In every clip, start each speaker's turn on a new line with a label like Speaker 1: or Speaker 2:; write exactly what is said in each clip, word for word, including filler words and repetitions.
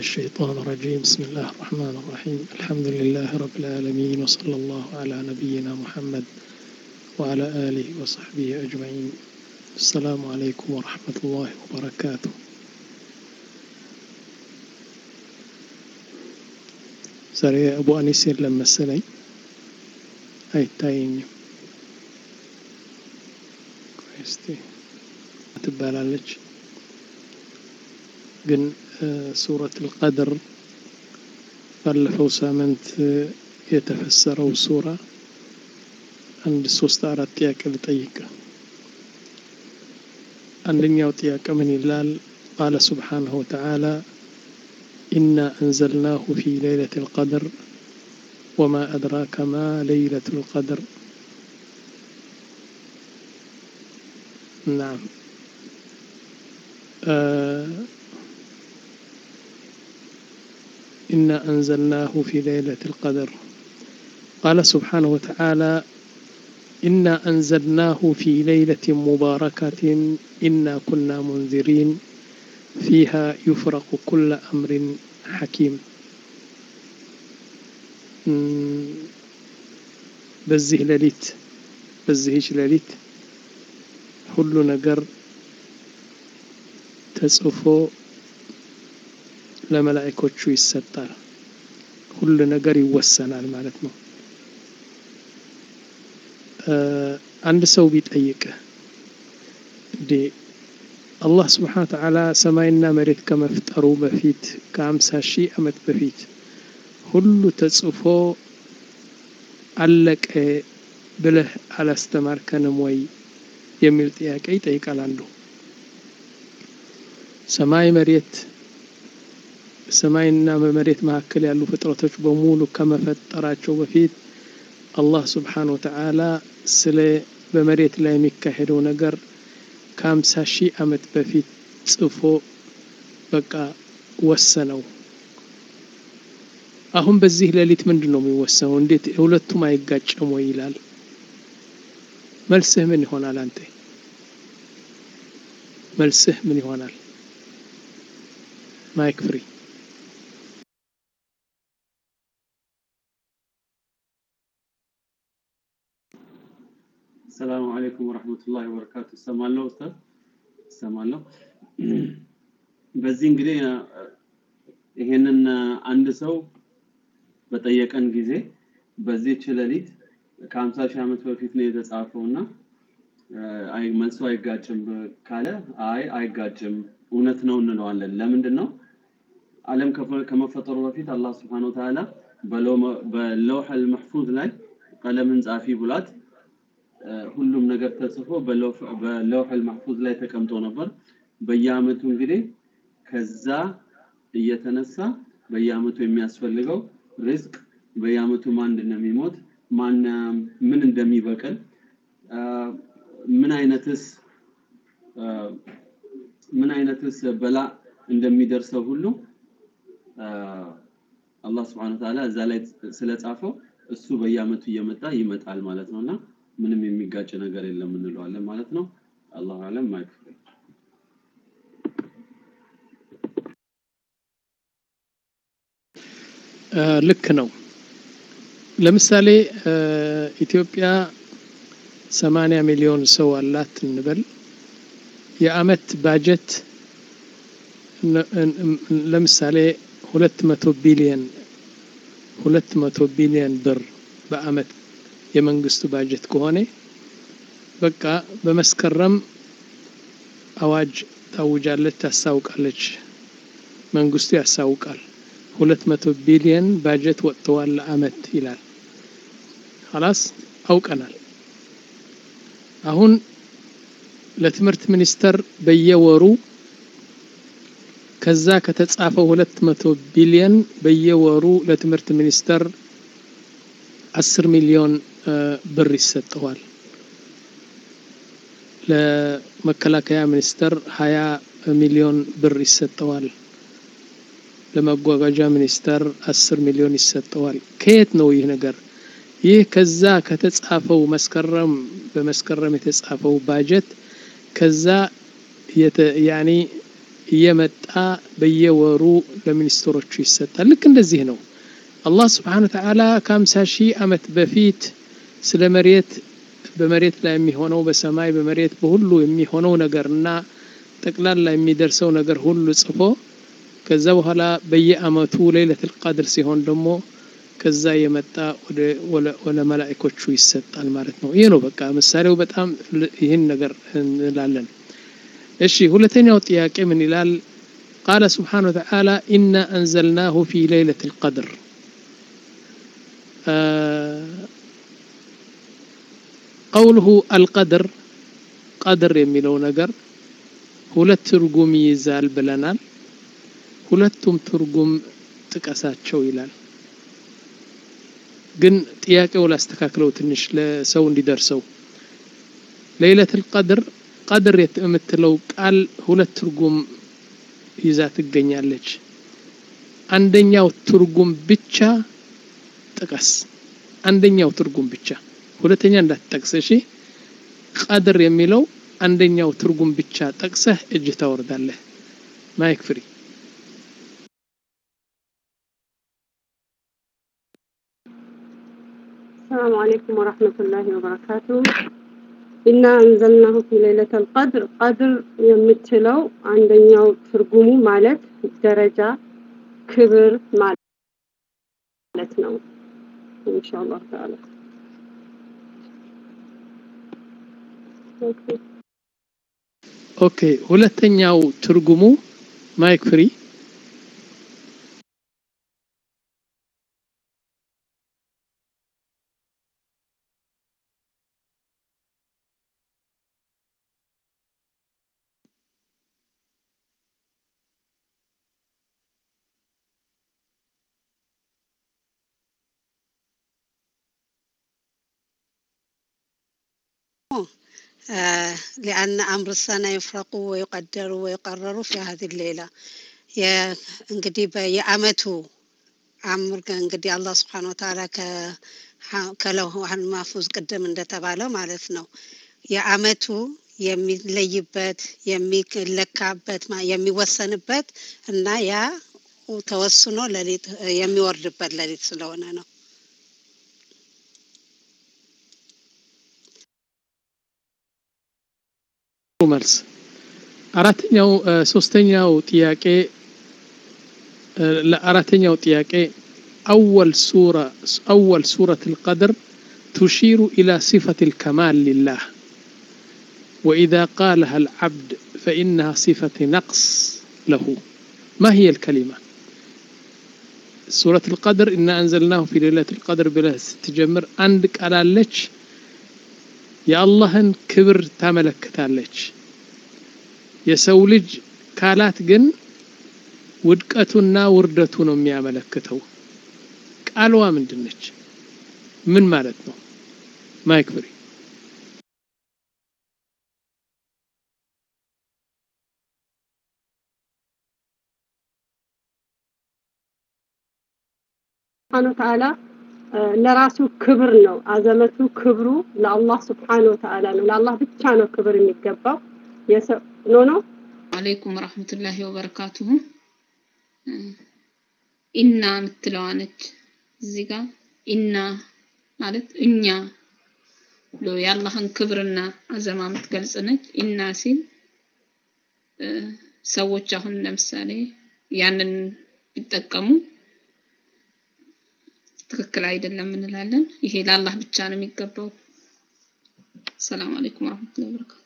Speaker 1: الشيطان الرجيم. بسم الله الرحمن الرحيم. الحمد لله رب العالمين، وصلى الله على نبينا محمد وعلى آله وصحبه أجمعين. السلام عليكم ورحمة الله وبركاته. سري أبو أنيسير لما السلي أي تاين كويستي تبالالج جن سورة القدر فلفو سامنت يتفسروا سورة عند سوست أراتياك لطيك عندن يوتياك من اللال قال سبحانه وتعالى إنا أنزلناه في ليلة القدر وما أدراك ما ليلة القدر. نعم آه إنا أنزلناه في ليلة القدر. قال سبحانه وتعالى إنا أنزلناه في ليلة مباركة إنا كنا منذرين فيها يفرق كل أمر حكيم. بزه لليت بزهش لليت كل نجر تسقفو ለመላእክቶቹ ይሰጣል። ሁሉ ነገር ይወሰናል ማለት ነው። አንድ ሰው ቢጠይቅ እንዴ አላህ Subhanahu Wa Ta'ala ሰማይና መሬት ከመፍጠሩ በፊት ከአምሳ ሺህ ዓመት በፊት ሁሉ ተጽፎ አለቀ ብለህ አላስተማርከንም ወይ የሚል ጥያቄ ይጠይቃል አንዱ። ሰማይ መሬት ሰማይና መሬት መካከል ያሉ ፍጥረቶች በሙሉ ከመፈጠራቸው በፊት አላህ Subhanahu Wa Ta'ala ስለ በመሬት ላይ የሚካሄደው ነገር ከአምሳ ሺህ ዓመት በፊት ጽፎ በቃ ወሰነው። አሁን በዚህ ሌሊት ምንድነው የሚወሰነው? እንዴት ሁለቱም አይጋጭም ወይ ይላል። መልስህ ምን ይሆናል? አንተ መልስህ ምን ይሆናል? ማይክ ፍሪ።
Speaker 2: السلام عليكم ورحمة الله وبركاته. سمعنا أستاذ سمعنا በዚህ እንግዲህ ይሄንን አንድ ሰው በጠየቀን ጊዜ በዚህ ቸለሊት ከ50 ሺህ ዓመት በፊት ነው የተጻፈውና አይ መልሶ አይጋጭም ካለ አይ አይጋጭም እውነት ነው እንለዋለን። ለምንድን ነው ዓለም ከመፈጠሩ በፊት አላህ Subhanahu Wa Ta'ala በለውህ المحفوظ ላይ ቀለምን ጻፊ ብሏት ሁሉም ነገር ተጽፎ በለውህ المحفوظ ላይ ተቀምጦ ነበር። በየአመቱ እንግዲህ ከዛ እየተነሳ በየአመቱ የሚያስፈልገው ሪዝቅ በየአመቱ ማን እንደሚሞት ማን ምን እንደሚበቀል ምን አይነትስ ምን አይነትስ በላ እንደሚደርሰው ሁሉ አላህ Subhanahu Wa Ta'ala እዛ ላይ ስለጻፈው እሱ በየአመቱ እየመጣ ይመጣል ማለት ነውና ምንም የሚጋጭ ነገር የለም እንለዋለን ማለት ነው። አላሁ አለም ማይክ
Speaker 1: ልክ ነው። ለምሳሌ ኢትዮጵያ ሰማንያ ሚሊዮን ሰው አላት እንበል። የአመት ባጀት ለምሳሌ ሁለት መቶ ቢሊዮን ሁለት መቶ ቢሊዮን ብር በአመት የመንግስቱ ባጀት ከሆነ በቃ በመስከረም አዋጅ ታውጃለች ታሳውቃለች። መንግስቱ ያሳውቃል ሁለት መቶ ቢሊዮን ባጀት ወጥቷል ለአመት ይላል። خلاص አውቀናል። አሁን ለትምህርት ሚኒስተር በየወሩ ከዛ ከተጻፈው ሁለት መቶ ቢሊዮን በየወሩ ለትምህርት ሚኒስተር አስር ሚሊዮን ብር ይሰጠዋል። ለመከላከያ ሚኒስተር ሃያ ሚሊዮን ብር ይሰጠዋል። ለመጓጓዣ ሚኒስተር አስር ሚሊዮን ይሰጠዋል። ከየት ነው ይህ ነገር? ይህ ከዛ ከተጻፈው መስከረም በመስከረም የተጻፈው ባጀት ከዛ ያኒ የመጣ በየወሩ ለሚኒስትሮቹ ይሰጣል ልክ እንደዚህ ነው አላህ Subhanahu Wa Ta'ala ከአምሳ ሺህ ዓመት በፊት ስለ መሬት በመሬት ላይ የሚሆነው በሰማይ በመሬት በሁሉ የሚሆነው ነገርና ጠቅላላ የሚደርሰው ነገር ሁሉ ጽፎ ከዛ በኋላ በየአመቱ ለይለቱል ቀድር ሲሆን ደግሞ ከዛ የመጣ ወደ ወለ መላእክቶቹ ይሰጣል ማለት ነው ይሄ ነው በቃ ምሳሌው በጣም ይሄን ነገር እንላለን እሺ ሁለተኛው ጥያቄ ምን ይላል قال سبحانه وتعالى إنا أنزلناه في ليلة القدر قوله القدر قدر የሚለው ነገር ሁለት ትርጉም ይይዛል ብለናል ሁለቱም ትርጉም ጥቀሳቸው ይላል ግን ጥያቄው ላስተካክለው ትንሽ ለሰው እንዲደርሰው ለይለቱል ቀድር ቀድር የምትለው ቃል ሁለት ትርጉም ይዛ ትገኛለች አንደኛው ትርጉም ብቻ ጥቀስ አንደኛው ትርጉም ብቻ ሁለተኛ እንዳትጠቅስ እሺ ቀድር የሚለው አንደኛው ትርጉም ብቻ ጠቅሰህ እጅ ታወርዳለህ ማይክ ፍሪ
Speaker 3: السلام عليكم ورحمة الله وبركاته إنا أنزلناه في ليلة القدر قدر يمثلو عندنا ترجمه مالت درجة كبر مالتنا إن شاء الله تعالى
Speaker 1: أوكي أوكي ሁለተኛው ትርጉሙ ማይክ ፍሪ
Speaker 4: لأن أمر السنة يفرق ويقدر ويقرر في هذه الليلة يا انقدي بيعمته أمر انقدي الله سبحانه وتعالى ك كله عن محفوظ قدم عند تبعله مالتنا يعمته የሚለይበት የሚለካበት የሚወሰንበት እና ያ ተወስኖ ለሊት የሚወርድበት ለሊት ስለሆነ ነው
Speaker 1: መልስ አራተኛው ሶስተኛው ጥያቄ ለአራተኛው ጥያቄ أول سورة أول سورة القدر تشير إلى صفة الكمال لله وإذا قالها العبد فإنها صفة نقص له ما هي الكلمة سورة القدر إنا أنزلناه في ليلة القدر بلا تجمر عندك على لك يا الله كبر تملكتالك የሰው ልጅ ካላት ግን ውድቀቱና ውርደቱ ነው የሚያመለክተው ቃልዋ ምንድነች ምን ማለት ነው ማይክ ፍሪ
Speaker 3: سبحانه وتعالى ለራሱ ክብር ነው አዘመቱ ክብሩ ለአላህ Subhanahu Wa Ta'ala ነው ለአላህ ብቻ ነው ክብር የሚገባው ኖ ኖ
Speaker 5: عليكم ورحمة الله وبركاته إنا متلوانك زيغا إنا ማለት እኛ ሎ ያላህን ክብርና አዘማ ምትገልጽነች ኢና ሲል ሰዎች አሁን ለምሳሌ ያንን ቢጠቀሙ ትክክል አይደለም እንላለን ይሄ ለአላህ ብቻ ነው የሚገባው ሰላም አለይኩም ወራህመቱላሂ ወበረካቱ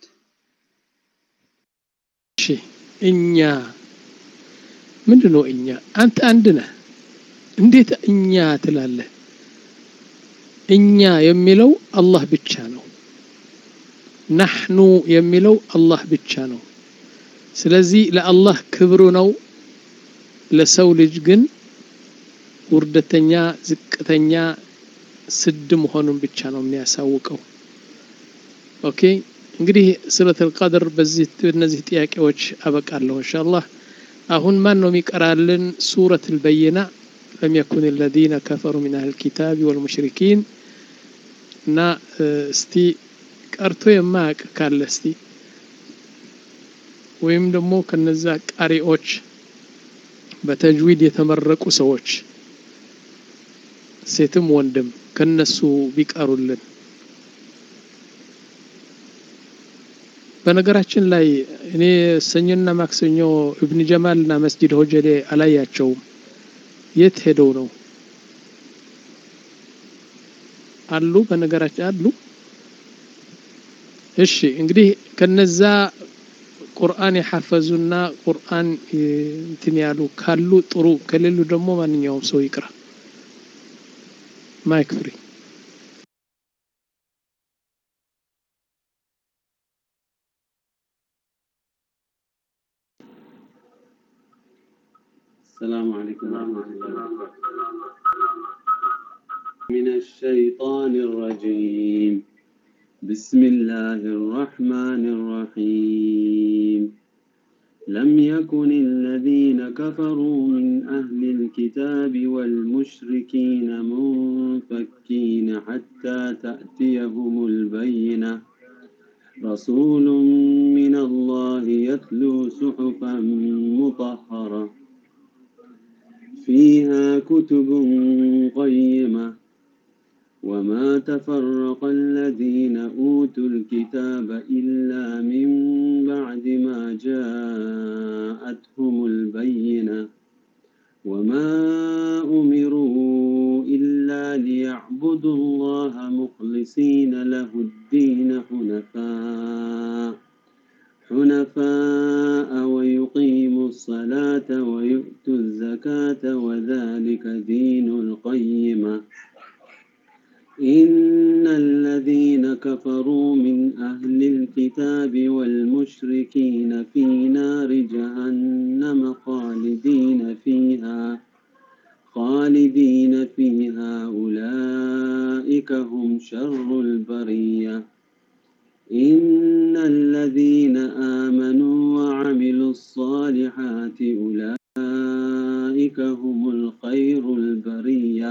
Speaker 1: እሺ እኛ ምንድነው እኛ አንተ አንድ ነህ እንዴት እኛ ትላለህ እኛ የሚለው አላህ ብቻ ነው نحن የሚለው አላህ ብቻ ነው ስለዚህ ለአላህ ክብሩ ነው ለሰው ልጅ ግን ውርደተኛ ዝቅተኛ ስድ መሆኑን ብቻ ነው የሚያሳውቀው ኦኬ እንግዲህ ሱረቱል ቀድር በዚህ እነዚህ ጥያቄዎች አበቃለሁ ኢንሻአላህ አሁን ማን ነው የሚቀራልን ሱረቱል በይና لم يكن الذين كفروا من اهل الكتاب والمشركين እና እስቲ ቀርቶ የማያውቅ ካለ እስቲ ወይም ደግሞ ከነዛ ቃሪዎች በተጅዊድ የተመረቁ ሰዎች ሴትም ወንድም ከነሱ ቢቀሩልን። በነገራችን ላይ እኔ ሰኞና ማክሰኞ ኢብኑ ጀማልና መስጂድ ሆጀሌ አላያቸውም። የት ሄደው ነው አሉ? በነገራችን አሉ። እሺ እንግዲህ ከነዛ ቁርአን የሐፈዙና ቁርአን እንትን ያሉ ካሉ ጥሩ፣ ከሌሉ ደግሞ ማንኛውም ሰው ይቅራ። ማይክ ፍሪ።
Speaker 2: السلام عليكم ورحمة الله من الشيطان الرجيم. بسم الله الرحمن الرحيم. لم يكن الذين كفروا من أهل الكتاب والمشركين منفكين حتى تأتيهم البينة. رسول من الله يتلو صحفا مطهرة فيها كتب قيمة وما تفرق الذين أوتوا الكتاب إلا من بعد ما جاءتهم البينة وما أمروا إلا ليعبدوا الله مخلصين له الدين حنفاء حنفاء ويقيموا الصلاة ويؤتوا الزكاة وذلك دين القيمة. إن الذين كفروا من أهل الكتاب والمشركين في نار جهنم خالدين فيها خالدين فيها أولئك هم شر البرية. إن الذين آمنوا وعملوا الصالحات أولئك هم الخير البرية.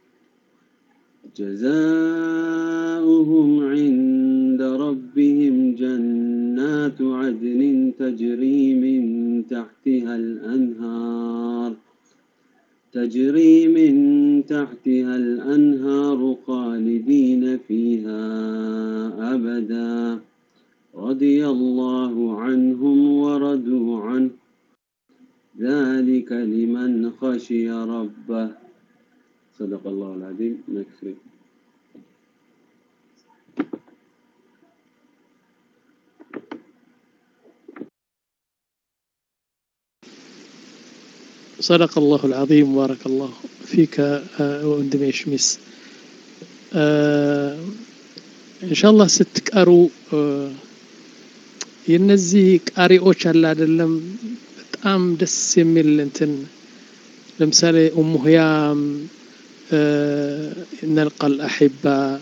Speaker 2: جزاؤهم عند ربهم جنات عدن تجري من تحتها الأنهار تجري من تحتها الأنهار خالدين فيها أبدا رضي الله عنهم ورضوا عنه ذلك لمن خشي ربه. صدق الله العظيم. نكفي.
Speaker 1: صدق الله العظيم وبارك الله فيك وندم يشمس. إن شاء الله ستقروا የነዚህ ቃሪዎች አለ አይደለም በጣም ደስ የሚል እንትን ለምሳሌ ኡሙ ህያም نلقى الأحبة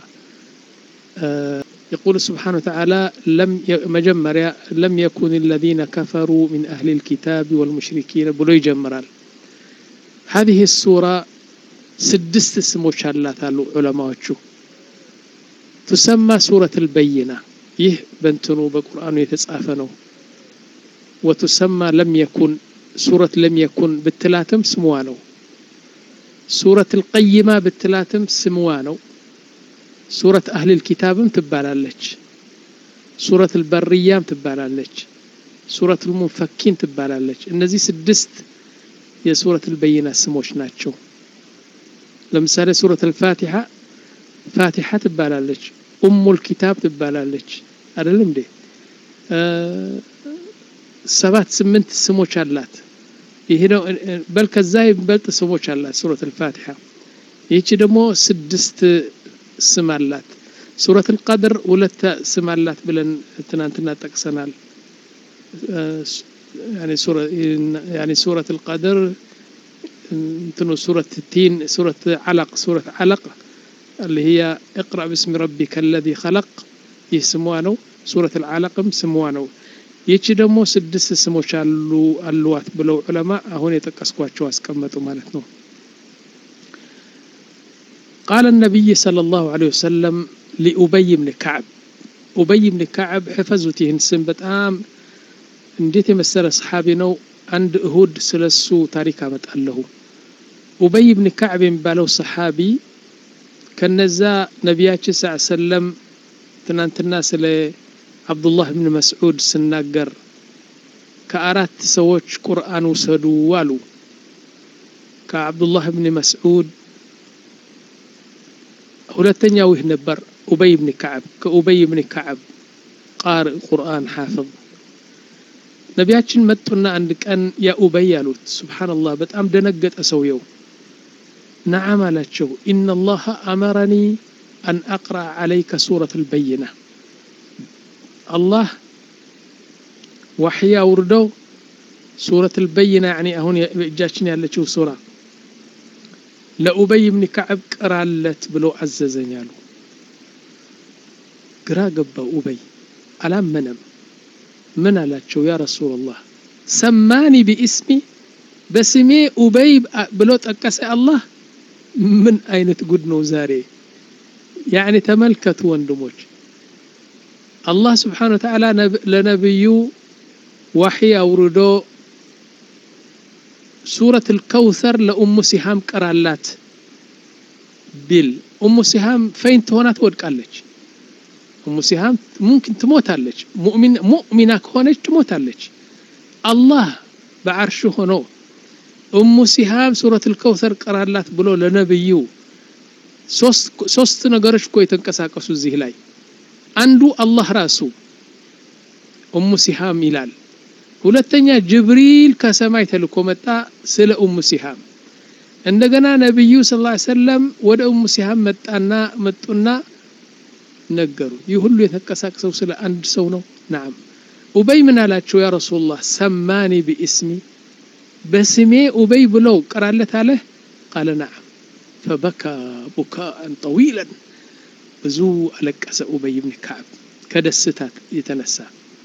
Speaker 1: يقول سبحانه وتعالى لم مجمريا لم يكن الذين كفروا من أهل الكتاب والمشركين بلو يجمرال. هذه السورة سدست اسموش الله تعالى علماء تسمى سورة البينة يه بنتنو بقرآن يتسافنو وتسمى لم يكن سورة لم يكن بالتلاتم سموانو سورة القيمة بالتلاتم سموانو سورة أهل الكتاب تبالالج سورة البرية تبالالج سورة المنفكين تبالالج النزي سدست يا سورة البينة سموش ناتشو لمثال سورة الفاتحة فاتحة تبالالج أم الكتاب تبالالج أرلم دي أه سبات سمنت سموش اللات يهنا بل كزاي بلت سموش اللات سورة الفاتحة يجي دمو سدست سمالات سورة القدر ولت سمالات بلن تنانتنا تكسنال يعني سورة يعني سورة القدر تنو سورة التين سورة علق سورة علق اللي هي اقرأ باسم ربك الذي خلق يسموانو سورة العلق سموانو يجي دمو سدس سموش اللو اللوات بلو علماء هون يتكسكواتشو اسكمتو مالتنو. قال النبي صلى الله عليه وسلم لأبي بن كعب أبي بن كعب حفظته سنبت آم انديت مسألة صحابي نو عند እሁድ ስለሱ ታሪክ አመጣለሁ ኡበይ ኢብኑ ከዕብ የሚባለው ሰሃቢ ከነዛ ነብያችን ሰለላሁ ዐለይሂ ወሰለም ትናንትና ስለ አብዱላህ ኢብኑ መስዑድ ስናገር ከአራት ሰዎች ቁርአን ወሰዱ አሉ ከአብዱላህ ኢብኑ መስዑድ ሁለተኛው ይህ ነበር ኡበይ ኢብኑ ከዕብ ከኡበይ ኢብኑ ከዕብ ቃሪ ቁርአን حافظ ነብያችን መጡና አንድ ቀን ያ ኡበይ አሉት ሱብሃንአላህ በጣም ደነገጠ ሰውየው نعم አላቸው ان الله امرني ان اقرا عليك سوره البينه الله وحي اوردو سوره البينه يعني አሁን እጃችን ያለችው ሱራ ለኡበይ ኢብኑ ከዕብ ቀራለት ብሎ አዘዘኛሉ ግራ ገባው ኡበይ አላመነም من አላቸው ያ ረሱላህ ሰማኒ باسمي በስሜ ኡበይ ብሎ ጠቀሰ አላህ ምን አይነት ጉድ ነው ዛሬ يعني ተመልከቱ ወንድሞች አላህ Subhanahu Wa Ta'ala ለነብዩ ወህይ አውርዶ ሱረቱ الكوثر ለኡሙ ሲሃም ቀራላት ቢል ኡሙ ሲሃም ፈይን ሆና ትወድቃለች ኡሙ ሲሃም ممكن ትሞታለች ሙእሚን ሙእሚና ከሆነች ትሞታለች አላህ በአርሽ ሆኖ ኡሙ ሲሃም ሱረቱ الكوثر ቀራላት ብሎ ለነብዩ ሶስት ሶስት ነገሮች እኮ የተንቀሳቀሱ እዚህ ላይ አንዱ አላህ ራሱ ኡሙ ሲሃም ይላል ሁለተኛ ጅብሪል ከሰማይ ተልኮ መጣ ስለ ኡሙ ሲሃም እንደገና ነብዩ ሰለላሁ ዐለይሂ ወሰለም ወደ ኡሙ ሲሃም መጣና መጡና ነገሩ ይህ ሁሉ የተንቀሳቀሰው ስለ አንድ ሰው ነው نعم ኡበይ ምን አላቸው ያ ረሱላህ ሰማኒ باسمي በስሜ ኡበይ ብሎ ቀራለት አለ قال نعم فبكى بكاء طويلا ብዙ አለቀሰ ኡበይ ኢብኑ ከዕብ ከደስታት የተነሳ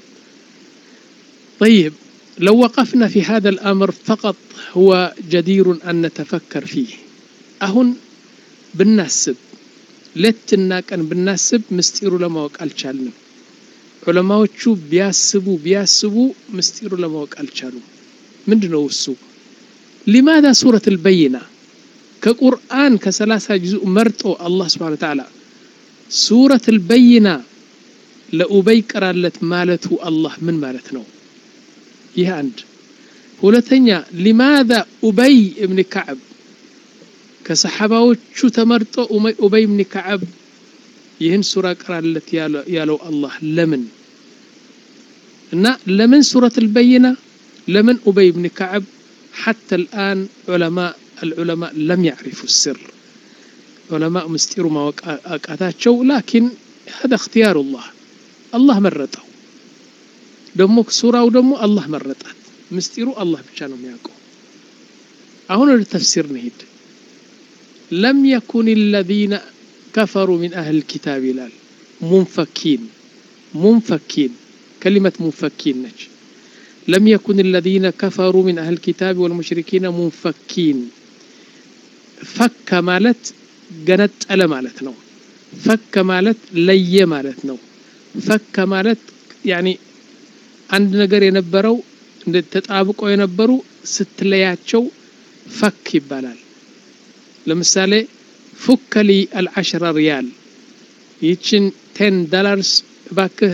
Speaker 1: طيب لو وقفنا في هذا الأمر فقط هو جدير أن نتفكر فيه أهون بالنسب لتنا كان بالنسب مستيرو لما وقال شالنا علماء شو بياسبوا بياسبوا مستيرو لما وقال شالو من دونه السوق لماذا سورة البينة كقرآن كثلاثة جزء مرتو الله سبحانه وتعالى سورة البينة لأبي قرالت مالته الله من مالتنا ይህ አንድ ሁለተኛ لماذا ኡበይ ኢብኑ ከዕብ ከሰሃባዎቹ ተመርጦ ኡበይ ኢብኑ ከዕብ ይህን ሱራ ቀራለት ያለው አላህ ለምን እና ለምን ሱረቱ البينة لمن ኡበይ ኢብኑ ከዕብ حتى الآن علماء العلماء لم يعرفوا السر علماء مستيروا ما وقعتاቸው لكن هذا اختيار الله الله مرته ደሞ ሱራው ደሞ አላህ መረጣት ምስጢሩ አላህ ብቻ ነው የሚያውቀው አሁን ወደ ተፍሲር ነሂድ لم يكن الذين كفروا من أهل الكتاب ይላል منفكين منفكين كلمة منفكين ነች لم يكن الذين كفروا من أهل الكتاب والمشركين منفكين فك ማለት ገነጠለ ማለት ነው ፈክ ማለት ለየ ማለት ነው ፈክ ማለት يعني አንድ ነገር የነበረው እንደ ተጣብቆ የነበሩ ስትለያቸው ፈክ ይባላል ለምሳሌ فكلي العشرة ريال ይችን ten dollars ባክህ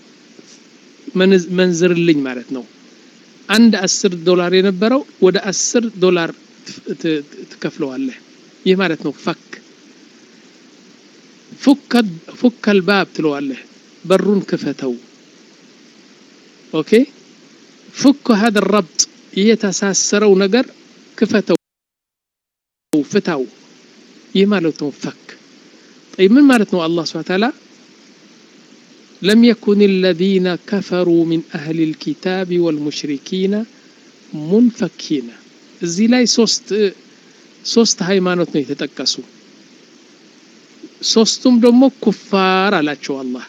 Speaker 1: መንዝርልኝ ማለት ነው አንድ አስር ዶላር የነበረው ወደ አስር ዶላር ትከፍለዋለህ ይህ ማለት ነው ፈክ فك فك الباب ትለዋለህ በሩን ክፈተው اوكي فك هذا الربط يتساسروا ነገር ክፈተው ፍታው ይህ ማለት ነው ፈክ طيب ምን ማለት ነው አላህ Subhanahu Wa Ta'ala لم يكن الذين كفروا من أهل الكتاب والمشركين منفكين እዚህ ላይ ሶስት ሶስት ሃይማኖት ነው የተጠቀሱ ሶስቱም ደግሞ ኩፋር አላቸው አላህ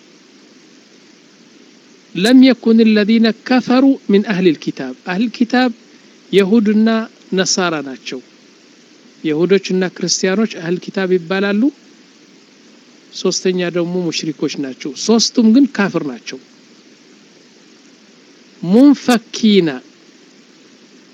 Speaker 1: لم يكن الذين كفروا من أهل الكتاب أهل الكتاب يهودنا نصارى ናቸው يهودዎችና ክርስቲያኖች أهل الكتاب ይባላሉ ሶስተኛ ደግሞ ሙሽሪኮች ናቸው ሶስቱም ግን ካፍር ናቸው منفكين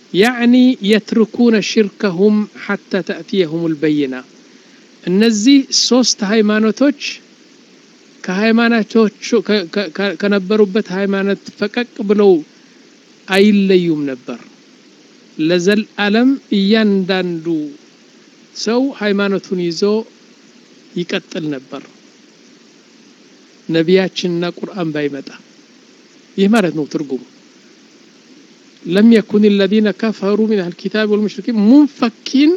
Speaker 1: يعني يتركون شركهم حتى تأتيهم البينة እነዚህ ሶስት ሃይማኖቶች ከሃይማኖቶቹ ከነበሩበት ሃይማኖት ፈቀቅ ብለው አይለዩም ነበር ለዘል ዓለም እያንዳንዱ ሰው ሃይማኖቱን ይዞ ይቀጥል ነበር ነቢያችንና ቁርአን ባይመጣ ይህ ማለት ነው ትርጉሙ لم يكن الذين كفروا من أهل الكتاب والمشركين منفكين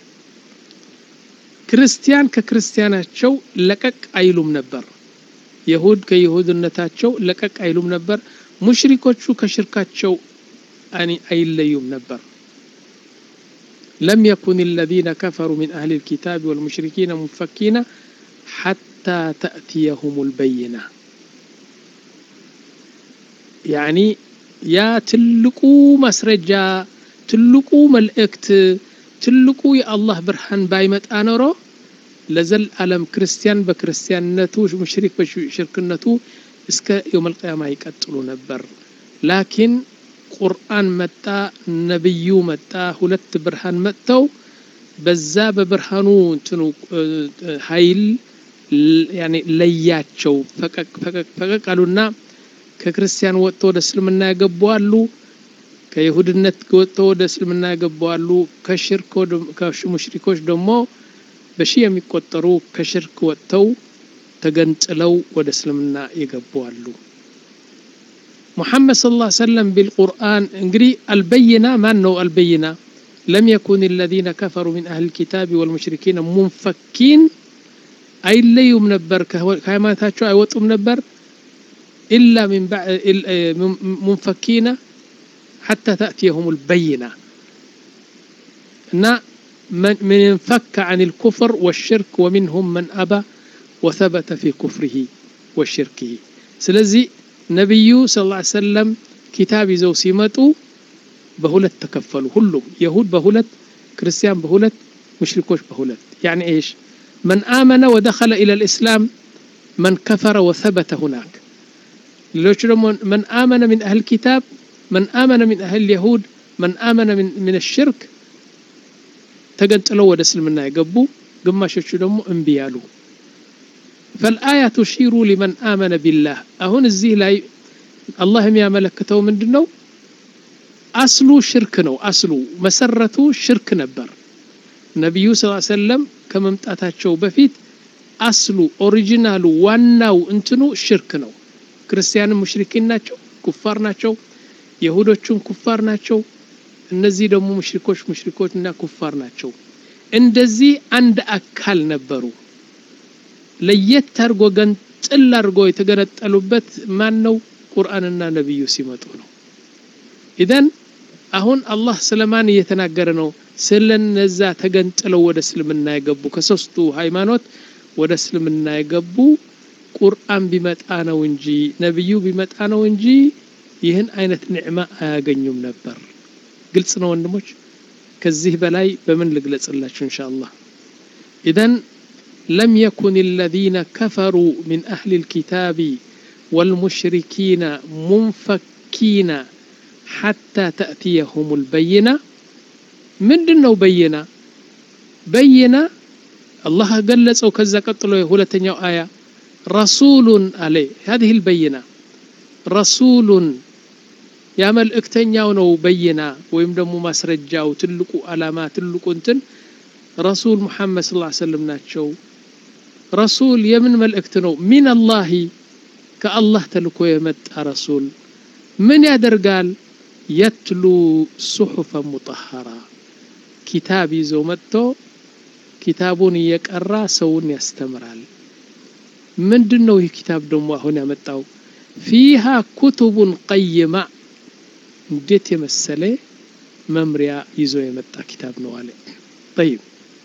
Speaker 1: ክርስቲያን ከክርስቲያናቸው ለቀቅ አይሉም ነበር ይሁድ ከይሁድነታቸው ለቀቅ አይሉም ነበር ሙሽሪኮቹ ከሽርካቸው አኒ አይለዩም ነበር لم يكن الذين كفروا من أهل الكتاب والمشركين منفكين حتى تأتيهم البينة يعني يا تلقوا مسرجا تلقوا ملئكت تلقوا يا الله برهان بايمت انورو لزل عالم كريستيان بكريستيانነቱ مشرك بشركነቱ እስከ يوم القيامه ይቀጥሉ ነበር لكن ቁርአን መጣ ነብዩ መጣ ሁለት ብርሃን መጥተው በዛ በብርሃኑ እንትኑ ኃይል يعني ለያቸው ፈቀቅ ፈቀቅ ፈቀቅ አሉና ከክርስቲያን ወጥቶ ወደ እስልምና ያገባሉ ከይሁድነት ወጥቶ ወደ እስልምና ያገባሉ ከሽርክ ወደ ከሙሽሪኮች ደግሞ በሺ የሚቆጠሩ ከሽርክ ወጥተው ተገንጥለው ወደ እስልምና ይገባሉ محمد صلى الله عليه وسلم بالقرآن انجري البينة ما نو البينة لم يكن الذين كفروا من أهل الكتاب والمشركين منفكين أي اللي يمنبر كما تاتشو أي وطم نبر إلا من بعد منفكين حتى تأتيهم البينة من انفك عن الكفر والشرك ومنهم من أبى وثبت في كفره وشركه سلزي نبي صلى الله عليه وسلم كتاب يزو سيمتو بهولت تكفلوا كلهم يهود بهولت كريستيان بهولت مشركوش بهولت يعني إيش من آمن ودخل إلى الإسلام من كفر وثبت هناك من آمن من أهل الكتاب من آمن من أهل اليهود من آمن من, من الشرك تقنت له ودسلمنا يقبو قم شو دمو انبيالو فالآية تشير لمن آمن بالله أهون الزيه لا ي... اللهم يا ملكته من دنو أصلو شرك نو أصلو مسرته شرك نبر النبي صلى الله عليه وسلم كما متأتاتشو بفيت أصلو أوريجينالو واناو انتنو شرك نو كريستيان مشركين ناتشو كفار ناتشو يهودوچون كفار ناتشو እነዚህ ደግሞ ሙሽሪኮች ሙሽሪኮችና ኩፋር ናቸው እንደዚህ አንድ አካል ነበሩ ለየት አርጎ ገንጥል አርጎ የተገነጠሉበት ማን ነው ቁርአንና ነብዩ ሲመጡ ነው ኢደን አሁን አላህ ስለማን እየተናገረ ነው ስለነዛ ተገንጥለው ወደ እስልምና የገቡ ከሶስቱ ሃይማኖት ወደ እስልምና የገቡ ቁርአን ቢመጣ ነው እንጂ ነብዩ ቢመጣ ነው እንጂ ይህን አይነት ኒዕማ አያገኙም ነበር ግልጽ ነው ወንድሞች ከዚህ በላይ በምን ልግለጽላችሁ ኢንሻአላህ ኢደን لم يكن الذين كفروا من أهل الكتاب والمشركين منفكين حتى تأتيهم البينة من دنو بينة بينة الله قال لسو كذا قتلوا هولتنيو آية رسول عليه هذه البينة رسول يا ملእክተኛው ነው በየና ወይም ደግሞ ማስረጃው ትልቁ አላማ ትልቁ እንትን رسول محمد صلى الله عليه وسلم ናቸው رسول የምን መልእክት ነው من الله ከአላህ ተልኮ የመጣ رسول ምን ያደርጋል يتلو صحفا مطهرة كتاب ይዞ መጥቶ ኪታቡን እየቀራ ሰውን ያስተምራል ምንድነው ይህ ኪታብ ደግሞ አሁን ያመጣው فيها كتب قيمة እንዴት የመሰለ መምሪያ ይዞ የመጣ ኪታብ ነው አለ طيب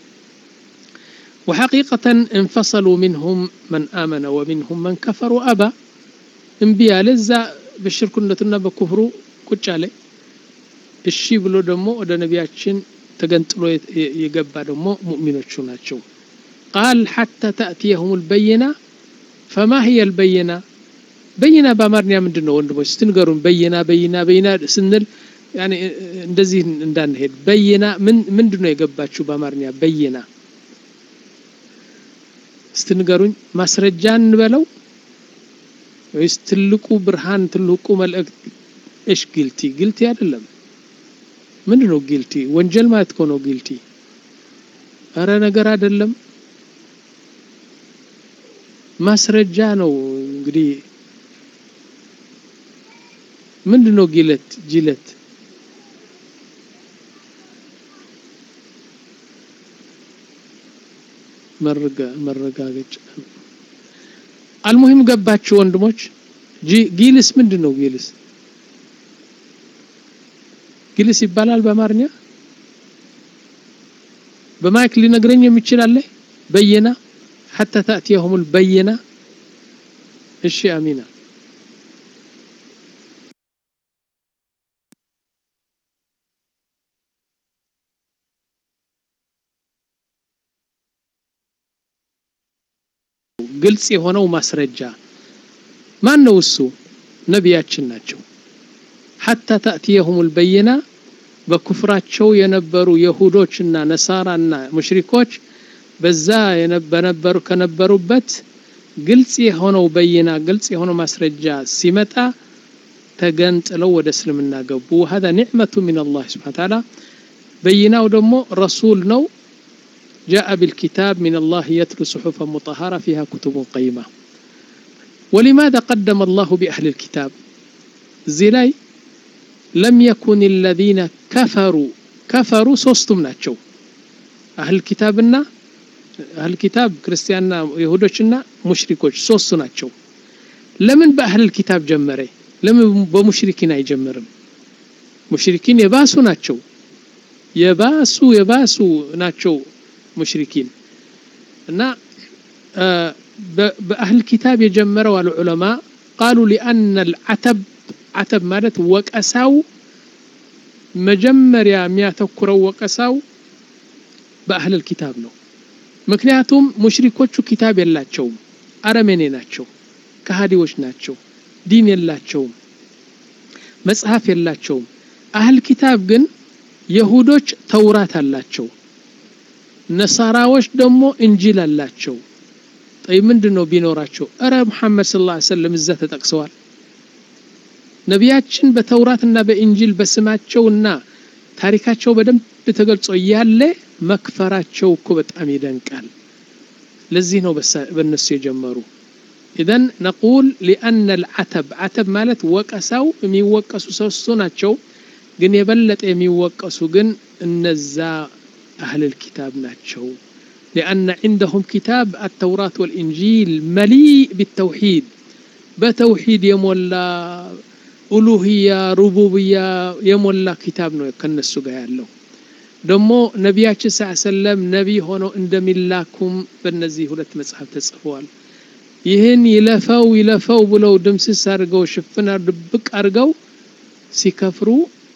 Speaker 1: وحقيقة انفصلوا منهم من آمن ومنهم من كفر وأبى انبياء لزا بالشركنتنا بكفروا ቁጭ አለ እሺ ብሎ ደግሞ ወደ ነቢያችን ተገንጥሎ የገባ ደግሞ ሙእሚኖቹ ናቸው قال حتى تأتيهم البينة فما هي البينة بينة بامرنا ምንድነው ወንድሞች ስትንገሩን በየና በየና በየና ስንል يعني እንደዚህ እንዳንሄድ በይና ምን ምንድነው የገባችሁ በአማርኛ በይና ስትንገሩኝ ማስረጃን እንበለው ወይስ ትልቁ ብርሃን ትልቁ መልእክት እሽ ጊልቲ ጊልቲ አይደለም ምንድነው ጊልቲ ወንጀል ማለት እኮ ነው ጊልቲ አረ ነገር አይደለም ማስረጃ ነው እንግዲህ ምንድነው ጊለት ጅለት መረጋ መረጋገጫ المهم ገባችሁ ወንድሞች ጊልስ ምንድነው ጊልስ ጊልስ ይባላል በአማርኛ በማይክ ሊነግረኝ የሚችል አለ በየና حتى تأتيهم البينة እሺ አሚና ግልጽ የሆነው ማስረጃ ማን ነው እሱ ነብያችን ናቸው حتى تأتيهم البينة በኩፍራቸው የነበሩ ይሁዶችና ነሳራና ሙሽሪኮች በዛ የነበሩ ከነበሩበት ግልጽ የሆነው በይና ግልጽ የሆነው ማስረጃ ሲመጣ ተገንጥለው ወደ እስልምና ገቡ هذا نعمة من الله سبحانه وتعالى በይናው ደግሞ ረሱል ነው جاء بالكتاب من الله يتلو صحفا مطهرة فيها كتب قيمة ولماذا قدم الله بأهل الكتاب زلاي لم يكن الذين كفروا كفروا ሶስቱም ናቸው أهل كتابنا أهل الكتاب كريستياننا يهودوچنا مشركوች ሶስቱ ናቸው ለምን በأهل الكتاب ጀመረ ለምን በሙሽሪኪን አይጀምርም ሙሽሪኪን የባሱ ናቸው የባሱ የባሱ ናቸው مشركين እና በأهل الكتاب የጀመረው العلماء قالوا لأن العتب عتب ማለት ወቀሳው መጀመሪያ የሚያተኩረው ወቀሳው በأهل الكتاب ነው ምክንያቱም ሙሽሪኮቹ ኪታብ የላቸውም አረመኔ ናቸው ከሃዲዎች ናቸው ዲን የላቸውም መጽሐፍ የላቸውም أهل الكتاب ግን ይሁዶች ተውራት አላቸው ነሳራዎች ደግሞ እንጂል አላቸው طيب ምንድነው ቢኖራቸው አረ መሐመድ ሰለላሁ ዐለይሂ ወሰለም እዛ ተጠቅሰዋል ነቢያችን በተውራትና በእንጂል በስማቸውና ታሪካቸው በደንብ ተገልጾ ያለ መክፈራቸው እኮ በጣም ይደንቃል ለዚህ ነው በእነሱ የጀመሩ اذا نقول لان العتب عتب ማለት ወቀሳው የሚወቀሱ ሶስቱ ናቸው ግን የበለጠ የሚወቀሱ ግን እነዛ أهل الكتاب ناتشو لأن عندهم كتاب التوراة والإنجيل مليء بالتوحيد بتوحيد يمولا ألوهية ربوبية يمولا كتاب نو كنسو قايلو دمو نبياتش صلى الله عليه وسلم نبي هونو اندم لكم بالنزيه ሁለት መጽሐፍ ተጽፏል ይሄን ይለፈው ይለፈው ብለው ድምስስ አርገው ሽፍና ድብቅ አርገው ሲከፍሩ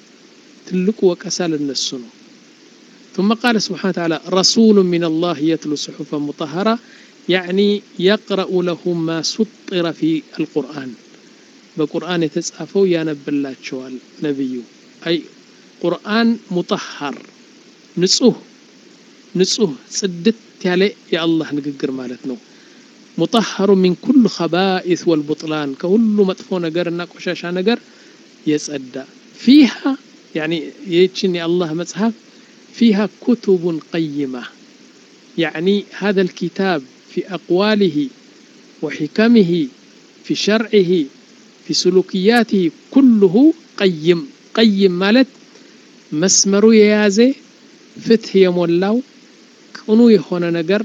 Speaker 1: ትልቁ ወቀሳ ለነሱ ነው ثم قال سبحانه وتعالى رسول من الله يتلو صحفا مطهرة يعني يقرأ لهم ما سطر في القرآن بقرآن يتسعفوا ينب الله شوال نبي أي قرآن مطهر نسوه نسوه سدت عليه يا الله نقر مالتنا مطهر من كل خبائث والبطلان كل مدفو نقر نقشاشا نقر يسأدى فيها يعني يتشني الله مصحف فيها كتب قيمة يعني هذا الكتاب في أقواله وحكمه في شرعه في سلوكياته كله قيم قيم مالت مسمرو يازي فتح يمولاو كنو يخونا نقر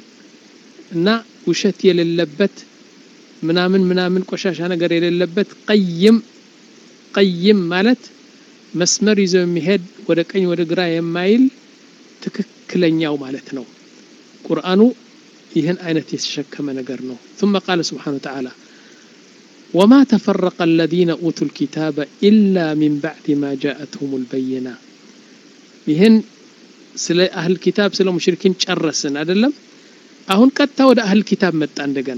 Speaker 1: نا وشت يللبت منامن منامن قشاشا نقر يللبت قيم قيم مالت مسمر يزو مهد ودقين ودقرا يمايل ትክክለኛው ማለት ነው ቁርአኑ ይሄን አይነት የተሸከመ ነገር ነው ثم قال سبحانه وتعالى وما تفرق الذين اوتوا الكتاب الا من بعد ما جاءتهم البينة ይሄን ስለ አህል ኪታብ ስለ ሙሽሪኪን ጨረስን አይደለም አሁን ቀጥታ ወደ አህል ኪታብ መጣ እንደገና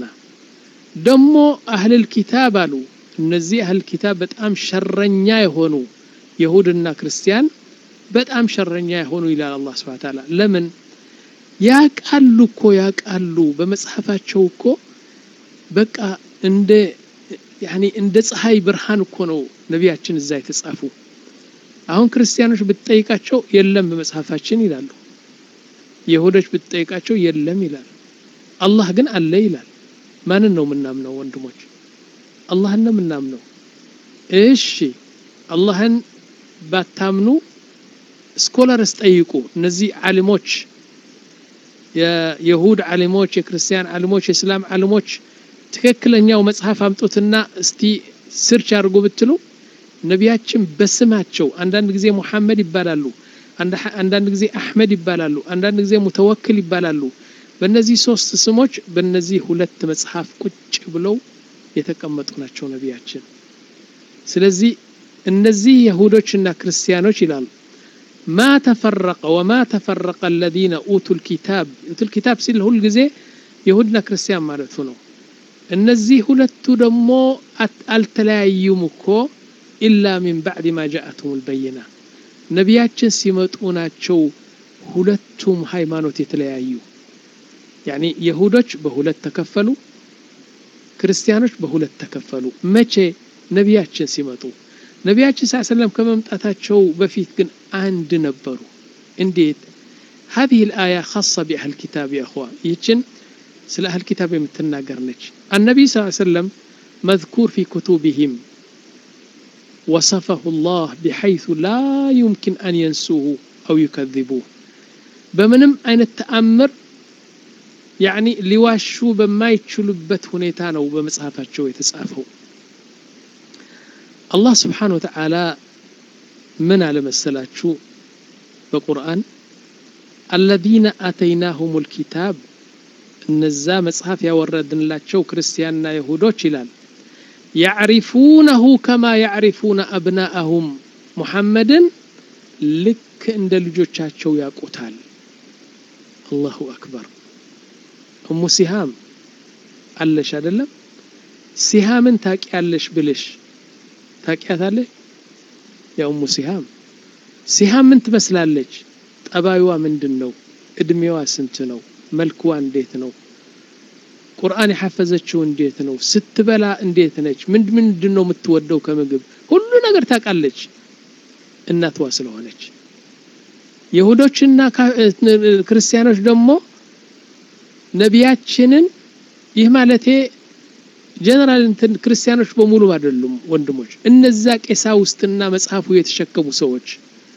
Speaker 1: ደሞ አህል ኪታብ አሉ እነዚህ አህል ኪታብ በጣም ሸረኛ የሆኑ يهودنا كريستيان በጣም ሸረኛ የሆኑ ይላል አላህ Subhanahu Ta'ala ለምን ያቃሉ እኮ ያቃሉ በመጽሐፋቸው እኮ በቃ እንደ ያኒ እንደ ፀሐይ ብርሃን እኮ ነው ነቢያችን እዛ የተጻፉ አሁን ክርስቲያኖች ብትጠይቃቸው የለም በመጽሐፋችን ይላሉ ይሁዶች ብትጠይቃቸው የለም ይላል አላህ ግን አለ ይላል ማንን ነው ምናምነው ወንድሞች አላህን ነው ምናምነው እሺ አላህን ባታምኑ ስኮላርስ ጠይቁ እነዚህ ዓሊሞች የይሁድ ዓሊሞች የክርስቲያን ዓሊሞች የእስላም ዓሊሞች ትክክለኛው መጽሐፍ አምጡትና እስቲ ሰርች አድርጉ ብትሉ ነቢያችን በስማቸው አንዳንድ ጊዜ ሙሐመድ ይባላሉ አንዳንድ ጊዜ አህመድ ይባላሉ አንዳንድ ጊዜ ሙተወክል ይባላሉ በእነዚህ ሶስት ስሞች በእነዚህ ሁለት መጽሐፍ ቁጭ ብለው የተቀመጡ ናቸው ነቢያችን ስለዚህ እነዚህ ይሁዶችና ክርስቲያኖች ይላሉ ما تفرق وما تفرق الذين اوتوا الكتاب اوتوا الكتاب ሲል ሁሉ ጊዜ ይሁድና ክርስቲያን ማለት ነው እነዚህ ሁለቱ ደግሞ አልተለያዩም እኮ إلا من بعد ما جاءتهم البينة ነቢያችን ሲመጡ ናቸው ሁለቱም ሃይማኖት የተለያዩ يعني ይሁዶች በሁለት ተከፈሉ ክርስቲያኖች በሁለት ተከፈሉ መቼ ነቢያችን ሲመጡ ነቢያችን ሰለላሁ ዐለይሂ ወሰለም ከመምጣታቸው በፊት ግን አንድ ነበሩ እንዴት هذه الآية خاصة بأهل الكتاب يا أخوان ይችን ስለ أهل الكتاب የምትናገር ነች النبي صلى الله عليه وسلم مذكور في كتبهم وصفه الله بحيث لا يمكن أن ينسوه أو يكذبوه بمنم أين التأمر يعني لواشو بما يتشلبت هنيتانا وبمصحفاتشو يتسعفوا الله سبحانه وتعالى من على مسلاتشو بالقرآن الذين آتيناهم الكتاب النزا مصحف يوردن لاتشو كريستياننا يهودوش يلال يعرفونه كما يعرفون أبناءهم محمد لك عند لجوجاتشو ياقوتال الله أكبر أم سهام علش አይደለም ሲሃምን ታቂያለሽ ብልሽ ታቂያታለሽ ያ ኡሙ ሲሃም ሲሃም ምን ትመስላለች ጠባዩዋ ምንድነው እድሜዋ ስንት ነው መልኩዋ እንዴት ነው ቁርአን የሐፈዘችው እንዴት ነው ስትበላ እንዴት ነች ምን ምንድነው የምትወደው ከምግብ ሁሉ ነገር ታቃለች እናትዋ ስለሆነች ይሁዶችና ክርስቲያኖች ደግሞ ነቢያችንን ይህ ማለቴ ጀነራል እንትን ክርስቲያኖች በሙሉ አይደሉም ወንድሞች እነዛ ቄሳውስትና መጽሐፉ የተሸከሙ ሰዎች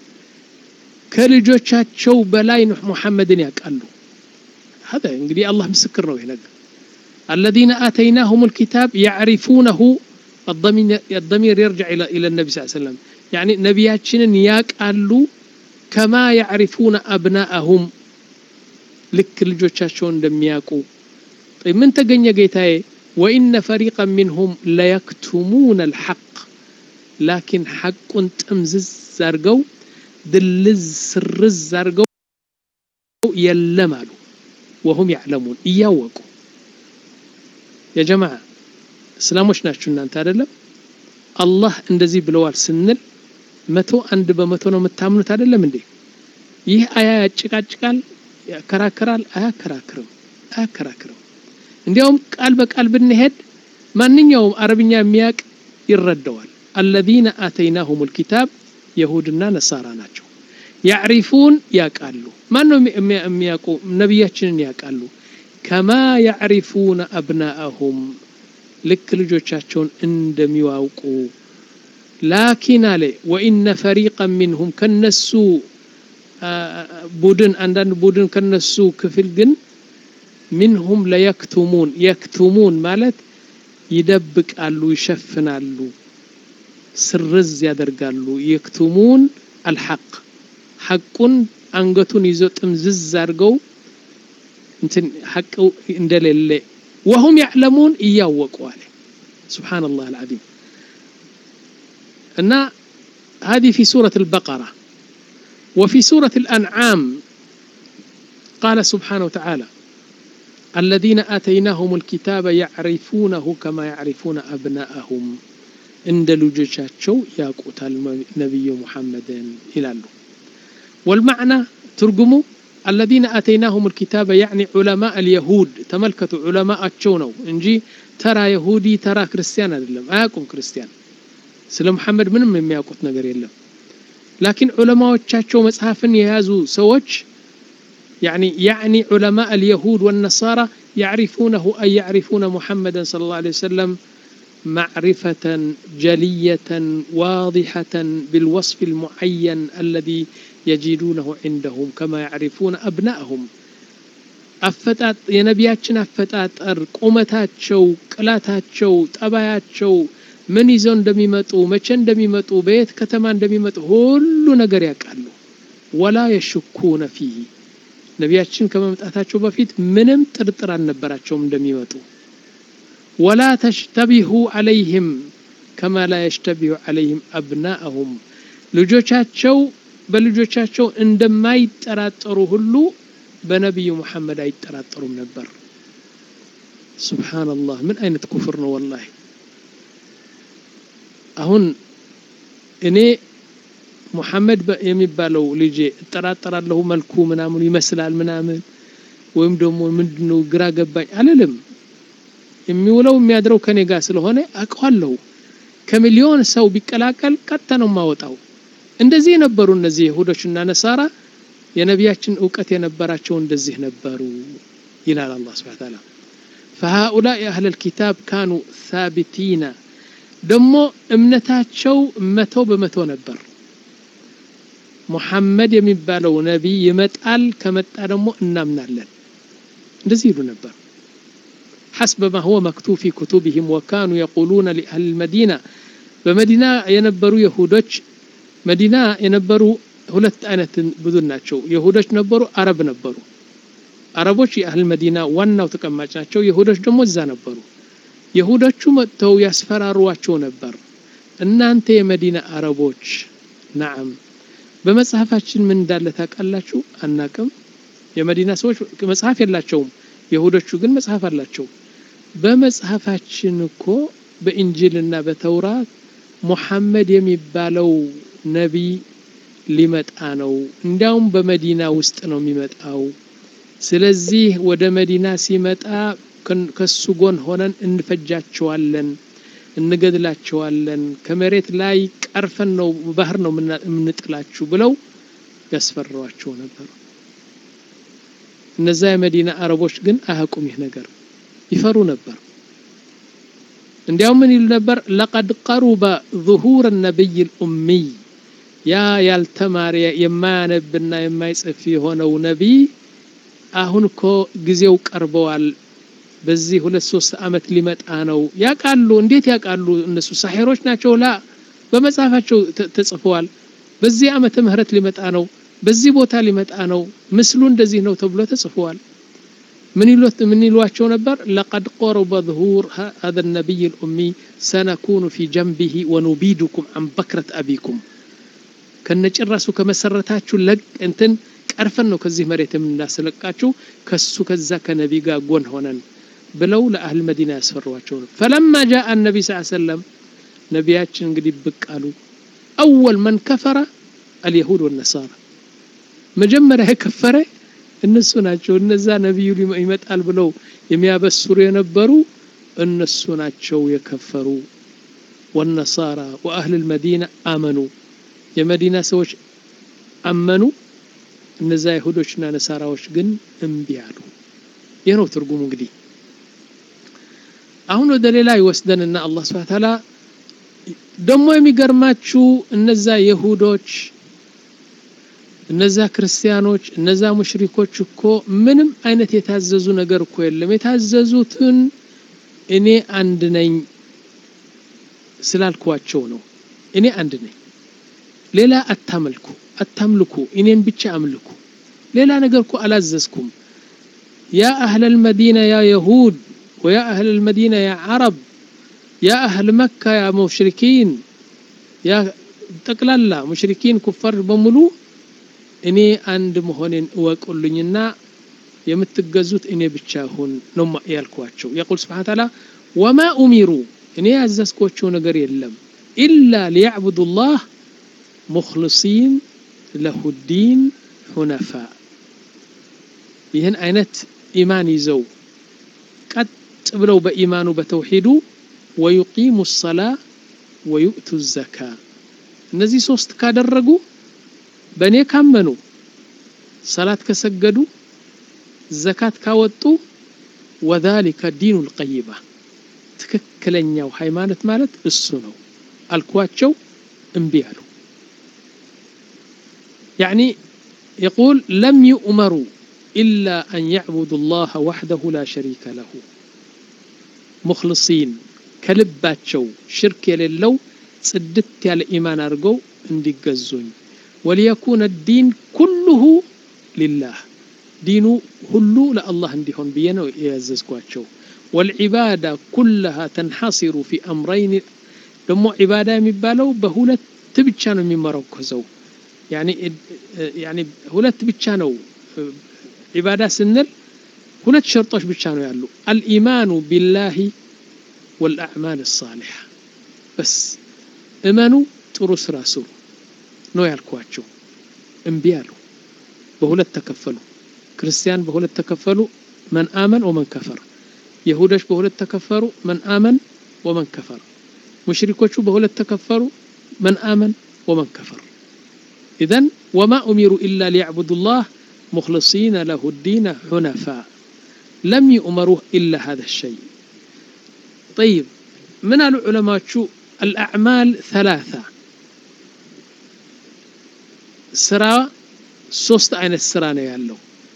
Speaker 1: ከልጆቻቸው በላይ ነው መሐመድን ያቃሉ هذا እንግዲህ አላህ ምስክር ነው ይሄ الذين آتيناهم الكتاب يعرفونه الضمير الضمير يرجع إلى إلى النبي صلى الله عليه وسلم يعني نبياتنا يقالو كما يعرفون أبناءهم لك ልጆቻቸውን እንደሚያውቁ طيب من ተገኘ ጌታዬ وإن فريقا منهم لا يكتمون الحق لكن حق تمزز زرقو دلز سرز زرقو يلمالو وهم يعلمون ياوقوا يا جماعة اسلاموش ناشو እናንተ አይደለም አላህ እንደዚህ ብለዋል ስንል መቶ አንድ በመቶ ነው የምታምኑት አይደለም እንዴ ይህ አያ ያጭቃጭቃል ያከራከራል አያከራክርም አያከራክርም እንዲያውም ቃል በቃል ብንሄድ ማንኛውም አረብኛ የሚያቅ ይረዳዋል الذين آتيناهم الكتاب يهودنا نصارى ናቸው يعرفون ያቃሉ ማንንም የሚያቁ ነብያችንን ያቃሉ كما يعرفون أبناءهم لك ልጆቻቸውን እንደሚያውቁ لكن عليه وإن فريقا منهم كنسو ቡድን አንዳንድ ቡድን ከነሱ ክፍል ግን منهم لا يكتمون يكتمون ማለት ይደብቃሉ ይሸፍናሉ ስርዝ ያደርጋሉ يكتمون الحق حقን አንገቱን ይዞ ጥምዝዝ አድርገው እንትን حق እንደሌለ وهم يعلمون يያወቁ سبحان الله العظيم እና هذه في سورة البقرة وفي سورة الأنعام قال سبحانه وتعالى الذين آتيناهم الكتاب يعرفونه كما يعرفون أبناءهم እንደ ልጆቻቸው ያቁታል ነብዩ ሙሐመድን ይላሉ والمعنى ترجموا الذين اتيناهم الكتاب يعني علماء اليهود تملكتوا علماءቸው ነው እንጂ ተራ ይሁዲ ተራ ክርስቲያን አይደለም አያቁም ክርስቲያን ስለ መሐመድ ምንም የሚያውቁት ነገር የለም لكن علماءዎቻቸው መጽሐፍን የያዙ ሰዎች يعني يعني علماء اليهود والنصارى يعرفونه أي يعرفون محمدا صلى الله عليه وسلم معرفة جلية واضحة بالوصف المعين الذي يجدونه عندهم كما يعرفون أبنائهم أفتات ينبياتنا أفتات قومتاتشو قلاتاتشو طباياتشو من يزون دميمطو مچن دميمطو بيت كتمان دميمطو ሁሉ ነገር ያቃሉ ولا يشكون فيه ነቢያችን ከመምጣታቸው በፊት ምንም ጥርጥር አልነበራቸውም እንደሚመጡ ولا تشتبهوا عليهم كما لا يشتبه عليهم ابناءهم ልጆቻቸው በልጆቻቸው እንደማይጠራጠሩ ሁሉ በነብዩ መሐመድ አይጠራጠሩም ነበር ሱብሃንአላህ ምን አይነት ኩፍር ነው والله አሁን እኔ ሙሐመድ የሚባለው ልጅ ተጠራጠራለሁ መልኩ ምናምን ይመስላል ምናምን ወይም ደግሞ ምንድነው ግራ ገባኝ አለለም የሚውለው የሚያድረው ከኔ ጋር ስለሆነ አውቀዋለሁ ከሚሊዮን ሰው ቢቀላቀል ቀጥታ ነው ማወጣው እንደዚህ ነበሩ እነዚህ ይሁዶችና ነሳራ የነቢያችን ዕውቀት የነበራቸው እንደዚህ ነበሩ ይላል አላህ Subhanahu Wa Ta'ala فهؤلاء اهل الكتاب كانوا ثابتين ደሞ እምነታቸው መቶ በመቶ ነበር ሙሐመድ የሚባለው ነብይ ይመጣል ከመጣ ደግሞ እናምናለን እንደዚህ ይሉ ነበር حسب ما هو مكتوب في كتبهم وكانوا يقولون لأهل المدينة بمدينة ينبروا يهودش مدينة ينبروا ሁለት አይነት ቡድን ናቸው ይሁዶች ነበሩ አረብ ነበሩ አረቦች የአህል መዲና ዋናው ተቀማጭ ናቸው ይሁዶች ደግሞ እዛ ነበሩ ይሁዶቹ መጥተው ያስፈራሩዋቸው ነበር እናንተ የመዲና አረቦች نعم በመጽሐፋችን ምን እንዳለ ታውቃላችሁ አናቀም የመዲና ሰዎች መጽሐፍ የላቸውም ይሁዶቹ ግን መጽሐፍ አላቸው በመጽሐፋችን እኮ በእንጂልና በተውራት ሙሐመድ የሚባለው ነብይ ሊመጣ ነው እንዲያውም በመዲና ውስጥ ነው የሚመጣው ስለዚህ ወደ መዲና ሲመጣ ከሱ ጎን ሆነን እንፈጃቸዋለን እንገድላቸዋለን ከመሬት ላይ ቀርፈን ነው ባህር ነው ምንጥላችሁ ብለው ያስፈራዋቸው ነበር እነዛ የመዲና አረቦች ግን አያውቁም ይህ ነገር ይፈሩ ነበር እንዲያውም ምን ይሉ ነበር لقد قرب ظهور النبي الأمي ያ ያልተማረ የማያነብና የማይጽፍ የሆነው ነብይ አሁን እኮ ጊዜው ቀርበዋል በዚህ ሁለት ሶስት አመት ሊመጣ ነው ያቃሉ እንዴት ያቃሉ እነሱ ሳሂሮች ናቸው ላ በመጽሐፋቸው ተጽፈዋል በዚህ አመት ምህረት ሊመጣ ነው በዚህ ቦታ ሊመጣ ነው ምስሉ እንደዚህ ነው ተብሎ ተጽፈዋል ምን ይሉት ምን ይሏቸው ነበር لقد قرب ظهور هذا النبي الأمي سنكون في جنبه ونبيدكم عن بكرة أبيكم ከነጭራሱ ከመሰረታችሁ ለቅ እንትን ቀርፈን ነው ከዚህ መሬት የምናስለቃችሁ ከሱ ከዛ ከነቢ ጋር ጎን ሆነን ብለው ለአህል መዲና ያስፈሯቸው ነው فلما جاء النبي صلى الله عليه وسلم ነቢያችን እንግዲህ በቃሉ اول من كفر اليهود والنصارى መጀመሪያ የከፈረ እነሱ ናቸው እነዛ ነብዩ ይመጣል ብለው የሚያበስሩ የነበሩ እነሱ ናቸው የከፈሩ والنصارى واهل المدينه امنوا የመዲና ሰዎች አመኑ እነዛ ይሁዶችና ነሳራዎች ግን እምቢ አሉ የነው ትርጉሙ እንግዲህ አሁን ወደ ሌላ ይወስደንና አላህ Subhanahu Wa Ta'ala ደሞ የሚገርማችሁ እነዛ ይሁዶች እነዛ ክርስቲያኖች እነዛ ሙሽሪኮች እኮ ምንም አይነት የታዘዙ ነገር እኮ የለም የታዘዙትን እኔ አንድ ነኝ ስላልኳቸው ነው እኔ አንድ ነኝ ሌላ አታመልኩ አታምልኩ እኔን ብቻ አምልኩ ሌላ ነገር እኮ አላዘዝኩም يا اهل المدينه يا يهود ويا اهل المدينه يا عرب يا اهل مكه يا مشركين يا تقلالا مشركين كفار بملو እኔ አንድ መሆኔን ወቁልኝና የምትገዙት እኔ ብቻ ሁን ነው ያልኳቸው يقول سبحانه وتعالى وما امروا እኔ ያዘዝኳቸው ነገር የለም إلا ليعبدوا الله مخلصين له الدين حنفاء ይህን አይነት ኢማን ይዘው ቀጥ ብለው በኢማኑ በተውሂዱ ويقيموا الصلاة ويؤتوا الزكاة እነዚህ ሶስት ካደረጉ በእኔ ካመኑ ሰላት ከሰገዱ ዘካት ካወጡ وذلك الدين القيمة ትክክለኛው ሃይማኖት ማለት እሱ ነው አልኳቸው እምቢ አሉ يعني يقول لم يؤمروا إلا أن يعبدوا الله وحده لا شريك له مخلصين كلباتشو شرك يللو صدت على إيمان أرجو اندي جزون وليكون الدين كله لله دينه كله لله اندي هون بينه يعززكواتشو والعبادة كلها تنحصر في أمرين دمو عبادة يمبالو بهولت تبتشانو ميمركزو يعني يعني هولت بتشانو عبادة سنل هولت شرطوش بتشانو يالو الإيمان بالله والأعمال الصالحة بس إيمانو تروس راسو نو يالكواتشو انبيالو بهولت تكفلو كريستيان بهولت تكفلو من آمن ومن كفر يهودش بهولت تكفروا من آمن ومن كفر مشركوشو بهولت تكفروا من آمن ومن كفر إذن وما أمروا إلا ليعبدوا الله مخلصين له الدين حنفاء لم يؤمروا إلا هذا الشيء طيب من العلماء شو الأعمال ثلاثة سرا سوست عين السرانة يالله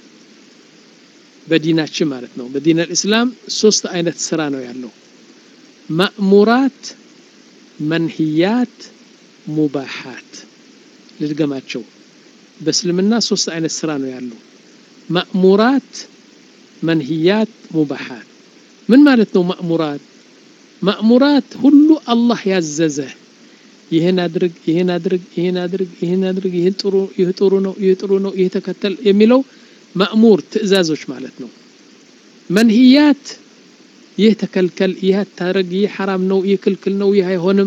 Speaker 1: بدينات شمالتنا بدين الإسلام سوست عين السرانة يالله مأمورات منهيات مباحات للجماعة بس لمنا سوست عين السرانة يالله مأمورات منهيات مباحات من مالتنا مأمورات مأمورات كله الله يعززه ይሄን አድርግ ይሄን አድርግ ይሄን አድርግ ይሄን አድርግ ይሄን ጥሩ ይሄ ጥሩ ነው ይሄ ጥሩ ነው ይሄ ተከተል የሚለው ማእሙር ትእዛዞች ማለት ነው መንሂያት ይሄ ተከልከል ይሄ ታረግ ይሄ حرام ነው ይሄ ክልክል ነው ይሄ አይሆንም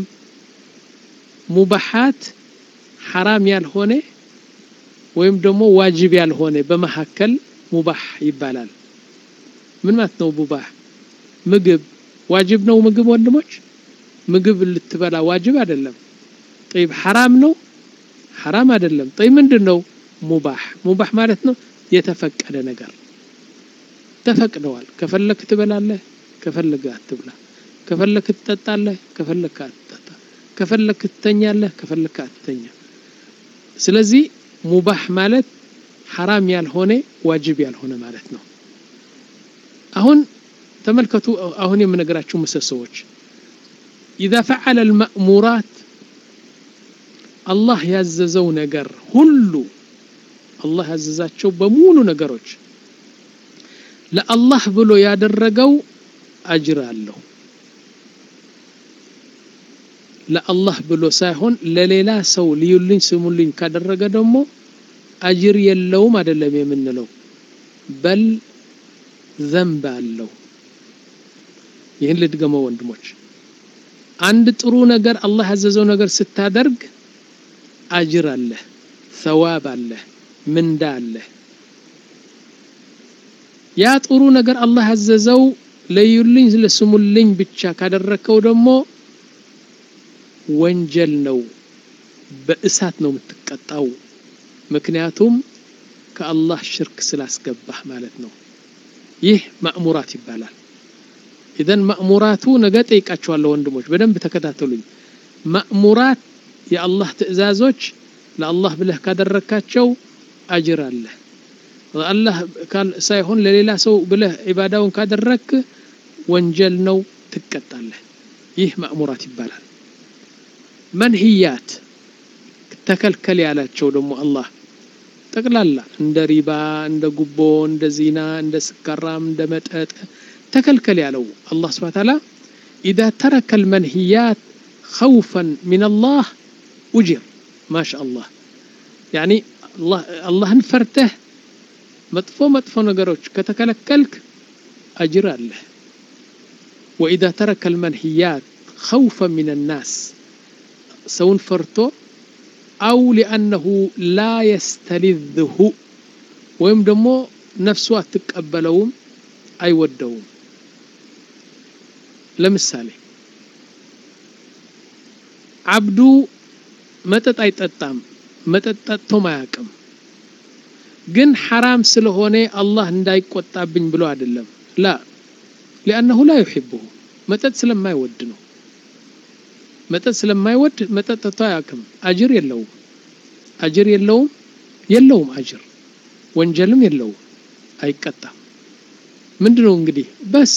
Speaker 1: ሙባሃት حرام ያልሆነ ወይም ደግሞ ዋጅብ ያልሆነ በመሐከል ሙባህ ይባላል ምን ማለት ነው ሙባህ ምግብ ዋጅብ ነው ምግብ ወንድሞች ምግብ ልትበላ ዋጅብ አይደለም طيب حرام ነው حرام አይደለም طيب ምንድነው ሙባህ ሙባህ ማለት ነው የተፈቀደ ነገር ተፈቅደዋል ከፈለክ ትበላለህ ከፈለክ አትብላ ከፈለክ ትጠጣለህ ከፈለክ አትጠጣ ከፈለክ ትተኛለህ ከፈለክ አትተኛ ስለዚህ ሙባህ ማለት حرام ያልሆነ ዋጅብ ያልሆነ ማለት ነው አሁን ተመልከቱ አሁን የምነግራችሁ ምሰሶች إذا فعل المأمورات الله يعززو نجر كله الله يعززاتشو بمولو نجروش لا الله بلو يادرجو أجر له لا الله بلو ساهون لليلا سو ليولين سمولين كادرج دمو أجر يلو ما دلهم يمن له بل ذنب له يهن لدقمو وندموش عند ጥሩ ነገር አላህ ያዘዘው ነገር ስታደርግ አጅር አለ ثواب አለ ምንዳ አለ ያ ጥሩ ነገር አላህ ያዘዘው ለዩልኝ ለስሙልኝ ብቻ ካደረከው ደግሞ ወንጀል ነው በእሳት ነው የምትቀጣው ምክንያቱም ከአላህ ሽርክ ስላስገባህ ማለት ነው ይህ ማእሙራት ይባላል إذن مأموراتو نجات يكاشوا وندموش بدن بتكتاتلوي مأمورات يا الله تأزازوش لا الله بله كادر ركاتشو أجر الله الله قال سايهون لليلا سو بله عبادة كادر رك وانجلنو تكت الله يه مأمورات يبالان منهيات تكلكل على تشو دمو الله تقلال عند ربا عند قبو عند زنا عند سكرام عند متأت تكلكل يالو الله سبحانه وتعالى إذا ترك المنهيات خوفا من الله أجر ما شاء الله يعني الله الله انفرته مطفو مطفو نقروش كتكلكلك أجر له وإذا ترك المنهيات خوفا من الناس ሰውን ፈርቶ አው لانه لا يستلذه ወይም ደግሞ ነፍሱ አትቀበለውም አይወደውም ለምሳሌ አብዱ መጠጥ አይጠጣም መጠጥ ጠጥቶ ማያውቅም ግን حرام ስለሆነ አላህ እንዳይቆጣብኝ ብሎ አይደለም لا لانه لا يحبه መጠጥ ስለማይወድ ነው መጠጥ ስለማይወድ መጠጥ ጠጥቶ አያውቅም አጅር የለውም አጅር የለውም የለውም አጅር ወንጀልም የለውም አይቀጣም ምንድነው እንግዲህ በስ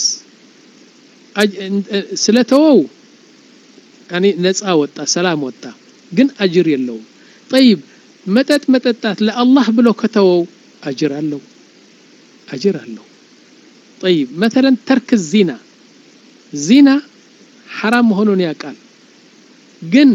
Speaker 1: ስለተወው ያኒ ነፃ ወጣ ሰላም ወጣ ግን አጅር የለውም طيب መጠጥ መጠጣት ለአላህ ብሎ ከተወው አጅር አለው አጅር አለው طيب مثلا ترك الزنا زنا حرام መሆኑን ያውቃል ግን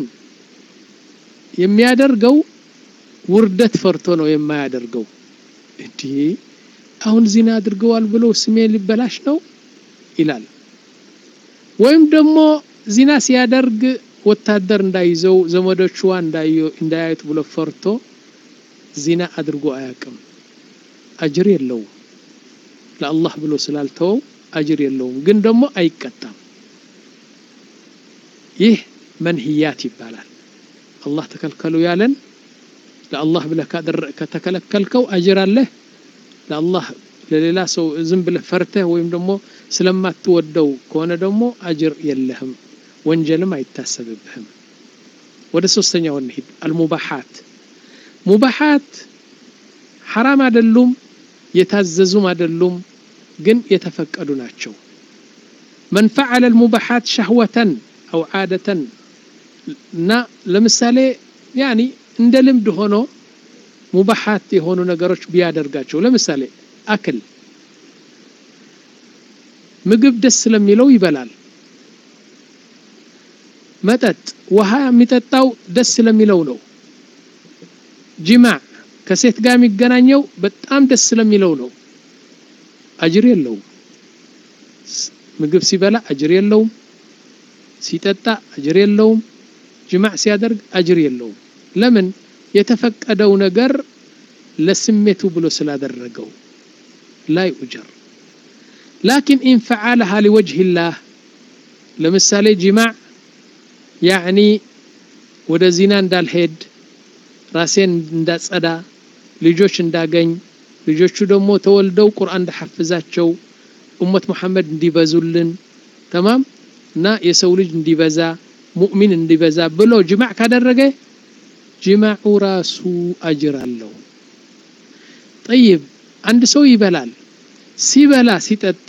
Speaker 1: የሚያደርገው ውርደት ፈርቶ ነው የማያደርገው እንዴ አሁን ዚና አድርገዋል ብሎ ስሜ ሊበላሽ ነው ይላል ወይም ደግሞ ዚና ሲያደርግ ወታደር እንዳይዘው ዘመዶቹ እንዳያዩት ብሎ ፈርቶ ዚና አድርጎ አያውቅም አጅር የለውም ለአላህ ብሎ ስላልተው አጅር የለውም ግን ደግሞ አይቀጣም ይህ መንህያት ይባላል አላህ ተከልከሉ ያለን ለአላህ ብለህ ከተከለከልከው አጅር አለ ለአላህ ለሌላ ሰው ዝም ብለህ ፈርተህ ወይም ደግሞ ስለማትወደው ከሆነ ደግሞ አጅር የለህም ወንጀልም አይታሰብብህም ወደ ሶስተኛው እንሂድ አልሙባሃት ሙባሃት حرام አይደሉም የታዘዙም አይደሉም ግን የተፈቀዱ ናቸው من فعل المباحات شهوة أو عادة نا ለምሳሌ ያኒ እንደ ልምድ ሆኖ ሙባሃት የሆኑ ነገሮች ቢያደርጋቸው ለምሳሌ አክል ምግብ ደስ ስለሚለው ይበላል መጠጥ ውሃ የሚጠጣው ደስ ስለሚለው ነው ጂማዕ ከሴት ጋር የሚገናኘው በጣም ደስ ስለሚለው ነው አጅር የለውም ምግብ ሲበላ አጅር የለውም ሲጠጣ አጅር የለውም ጂማዕ ሲያደርግ አጅር የለውም ለምን የተፈቀደው ነገር ለስሜቱ ብሎ ስላደረገው ላይ ኡጀር لكن إن فعلها لوجه الله لمثال جماع يعني ወደ ዚና እንዳልሄድ ራሴን እንዳጸዳ ልጆች እንዳገኝ ልጆቹ ደግሞ ተወልደው ቁርአን እንደሐፍዛቸው ኡመት መሐመድ እንዲበዙልን تمام እና የሰው ልጅ እንዲበዛ ሙእሚን እንዲበዛ ብሎ ጅማዕ ካደረገ ጅማዑ ራሱ አጅር አለው طيب አንድ ሰው ይበላል ሲበላ ሲጠጣ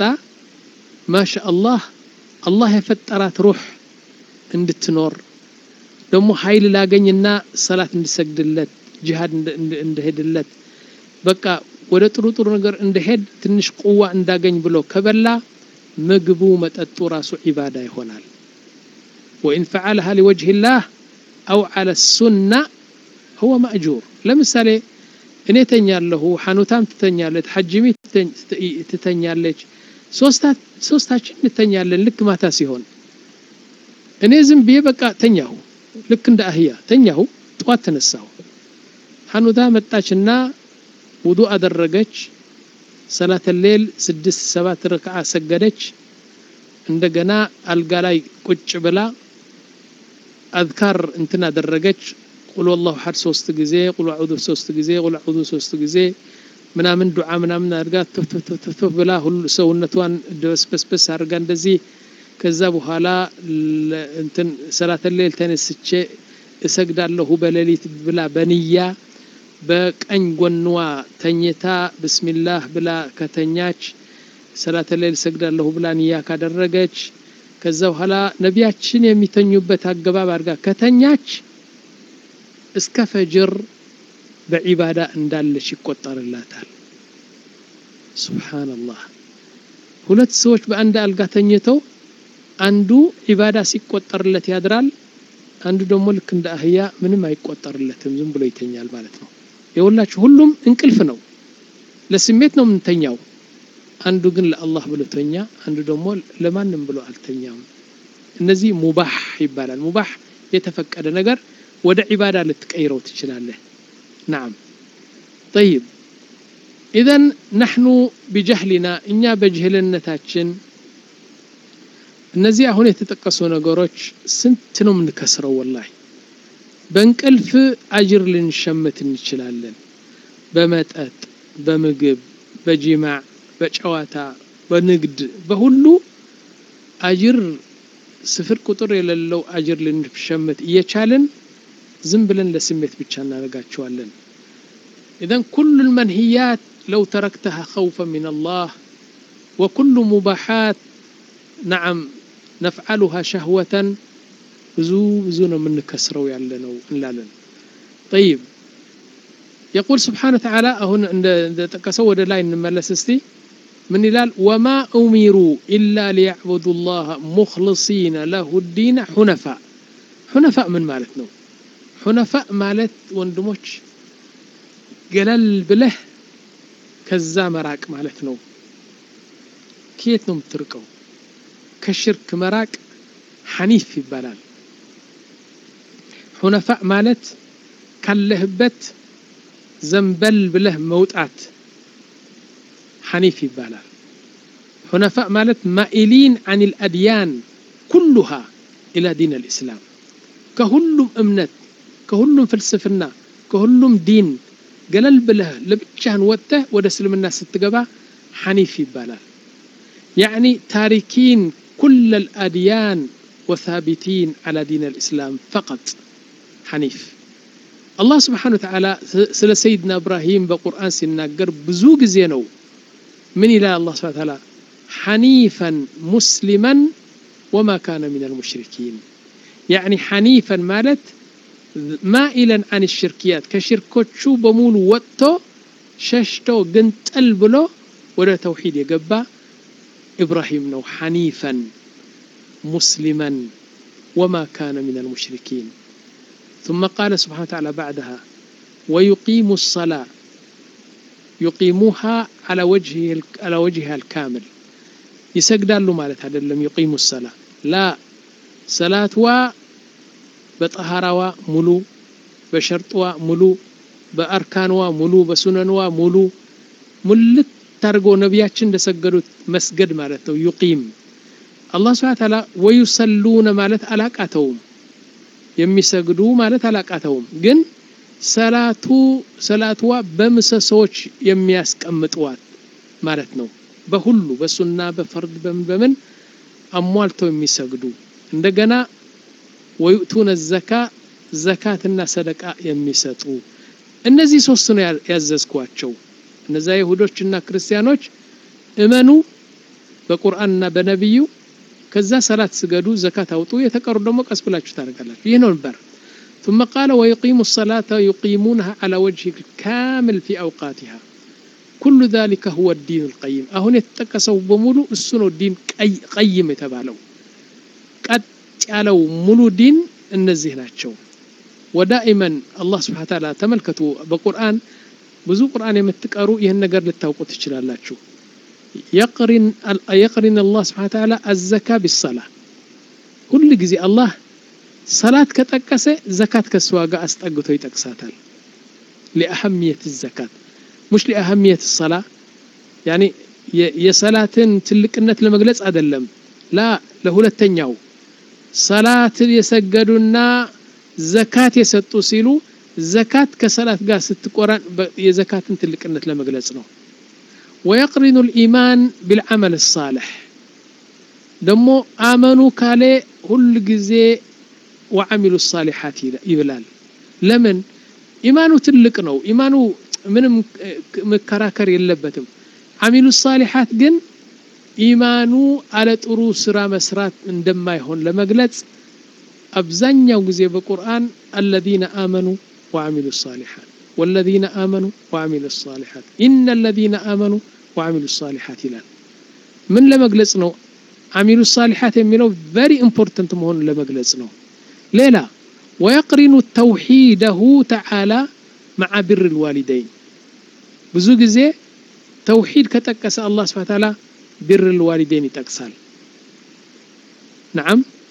Speaker 1: ማሻአላህ አላህ የፈጠራት ሩህ እንድትኖር ደግሞ ኃይል ላገኝና ሰላት እንድሰግድለት ጂሃድ እንደሄድለት በቃ ወደ ጥሩ ጥሩ ነገር እንደሄድ ትንሽ ቁዋ እንዳገኝ ብሎ ከበላ ምግቡ መጠጡ ራሱ ዒባዳ ይሆናል وإن فعلها لوجه الله أو على السنة هو مأجور لمثالي እኔ ተኛለሁ ሐኑታም ትተኛለች ሐጂሚ ትተኛለች ሶስታት ሶስታችን እንተኛለን ልክ ማታ ሲሆን እኔ ዝም ብዬ በቃ ተኛሁ ልክ እንደ አህያ ተኛሁ ጧት ተነሳሁ ሐኑታ መጣችና ውዱእ አደረገች ሰላተ ሌል ስድስት ሰባት ረክዓ ሰገደች እንደገና አልጋ ላይ ቁጭ ብላ አዝካር እንትና አደረገች ቁል والله حد ሶስት ጊዜ ቁል አዑዙ ሶስት ጊዜ ቁል አዑዙ ሶስት ጊዜ ምናምን ዱዓ ምናምን አድርጋ ተተተተ ብላ ሁሉ ሰውነቷን ደስበስበስ አድርጋ እንደዚህ ከዛ በኋላ እንትን ሰላተ ሌል ተነስቼ እሰግዳለሁ በሌሊት ብላ በንያ በቀኝ ጎንዋ ተኝታ ቢስሚላህ ብላ ከተኛች ሰላተ ሌል ሰግዳለሁ ብላ ንያ ካደረገች ከዛ በኋላ ነቢያችን የሚተኙበት አገባብ አድርጋ ከተኛች እስከ ፈጅር በዒባዳ እንዳለች ይቆጠርላታል ሱብሃንአላህ ሁለት ሰዎች በአንድ አልጋ ተኝተው አንዱ ዒባዳ ሲቆጠርለት ያድራል አንዱ ደግሞ ልክ እንደ አህያ ምንም አይቆጠርለትም ዝም ብሎ ይተኛል ማለት ነው የሁላችሁ ሁሉም እንቅልፍ ነው ለስሜት ነው የምንተኛው አንዱ ግን ለአላህ ብሎ ተኛ አንዱ ደግሞ ለማንም ብሎ አልተኛም እነዚህ ሙባህ ይባላል ሙባህ የተፈቀደ ነገር ወደ ዒባዳ ልትቀይረው ትችላለህ نعم طيب اذا نحن بجهلنا እኛ በጅህልነታችን እነዚህ አሁን የተጠቀሱ ነገሮች ስንት ነው የምንከስረው والله በእንቅልፍ አጅር ልንሸምት እንችላለን በመጠጥ በምግብ በጂማዕ በጨዋታ በንግድ በሁሉ አጅር ስፍር ቁጥር የሌለው አጅር ልንሸምት እየቻለን ዝም ብለን ለስሜት ብቻ እናረጋቸዋለን اذا كل المنهيات لو تركتها خوفا من الله وكل مباحات نعم نفعلها شهوة بزو بزو ነው የምንከስረው ያለነው እንላለን طيب يقول سبحانه وتعالى هون عند تقسوا ወደ ላይ እንመለስ እስቲ من ይላል وما أمروا إلا ليعبدوا الله مخلصين له الدين حنفاء حنفاء من ማለት ነው حنفاء ማለት ወንድሞች ገለል ብለህ ከዛ መራቅ ማለት ነው ከየት ነው የምትርቀው ከሽርክ መራቅ ሐኒፍ ይባላል حنفاء ማለት ካለህበት ዘንበል ብለህ መውጣት ሐኒፍ ይባላል حنفاء ማለት مائلين عن الأديان كلها إلى دين الإسلام كهلم እምነት كهلم ፍልስፍና كهلم دين ገለል ብለህ ለብቻህን ወጥተህ ወደ እስልምና ስትገባ ሐኒፍ ይባላል يعني تاركين كل الأديان وثابتين على دين الإسلام فقط حنيف الله سبحانه وتعالى سل سيدنا إبراهيم بقرآن سنناقر بزوج زينو من إلى الله سبحانه وتعالى حنيفا مسلما وما كان من المشركين يعني حنيفا مالت مائلا عن الشركيات كشركوت شو بمول وطو ششتو قنت البلو ولا توحيد يقبا إبراهيم نو حنيفا مسلما وما كان من المشركين ثم قال سبحانه وتعالى بعدها ويقيم الصلاة يقيموها على وجه على وجهها الكامل يسجدالو مالت هذا لم يقيم الصلاة لا صلاة و بطهارة ملو بشرطوا ملو بأركانوا ملو بسننوا ملو ملت ترجو نبياتشن دسجدوا مسجد مالته يقيم الله سبحانه وتعالى ويصلون مالت علاقاتهم የሚሰግዱ ማለት አላቃተውም ግን ሰላቱ ሰላትዋ በመሰሶች የሚያስቀምጡዋት ማለት ነው በሁሉ በሱና በፈርድ በምን አሟልተው የሚሰግዱ እንደገና ወይቱነ ዘካ ዘካትና ሰደቃ የሚሰጡ እነዚህ ሶስት ነው ያዘዝኳቸው እነዛ ይሁዶችና ክርስቲያኖች እመኑ በቁርአንና በነብዩ ከዛ ሰላት ስገዱ ዘካት አውጡ የተቀሩ ደግሞ ቀስ ብላችሁ ታረጋላችሁ ይሄ ነው ነበር ثم قال ويقيم الصلاة يقيمونها على وجه كامل في أوقاتها كل ذلك هو الدين القيم أهون يتقسوا بمولو السنو الدين قيم يتبالو قد على مولو دين النزيه ناتشو ودائما الله سبحانه وتعالى تملكتوا بقرآن بزو قرآن يمتقروا ይህን ነገር ልታውቁ ትችላላችሁ يقرن يقرن الله سبحانه وتعالى الزكاة بالصلاة كل جزء الله صلاة كتكسة زكاة كسواقة أستقطه يتكساتل لأهمية الزكاة مش لأهمية الصلاة يعني يا صلاة تلك النت لمجلس أدلم لا له للتنيو صلاة يسجدنا زكاة يستوسيلو زكاة كصلاة قاس تقرأ يزكاة تلك النت لمجلسنا ويقرن الإيمان بالعمل الصالح دمو آمنوا كالي كل جزء وعملوا الصالحات يبلال لمن إيمانو تلقنو إيمانو من مكراكر يلبتم عملوا الصالحات جن إيمانو على طرو سرا مسرات عندما يهون لمجلس أبزنيا وجزء بالقرآن الذين آمنوا وعملوا الصالحات والذين آمنوا وعملوا الصالحات إن الذين آمنوا وعملوا الصالحات لان من لمجلسنا عملوا الصالحات يمينو very important مهون لمجلسنا ليلا ويقرن توحيده تعالى مع بر الوالدين بزو جزء توحيد كتكس الله سبحانه وتعالى بر الوالدين تكسال نعم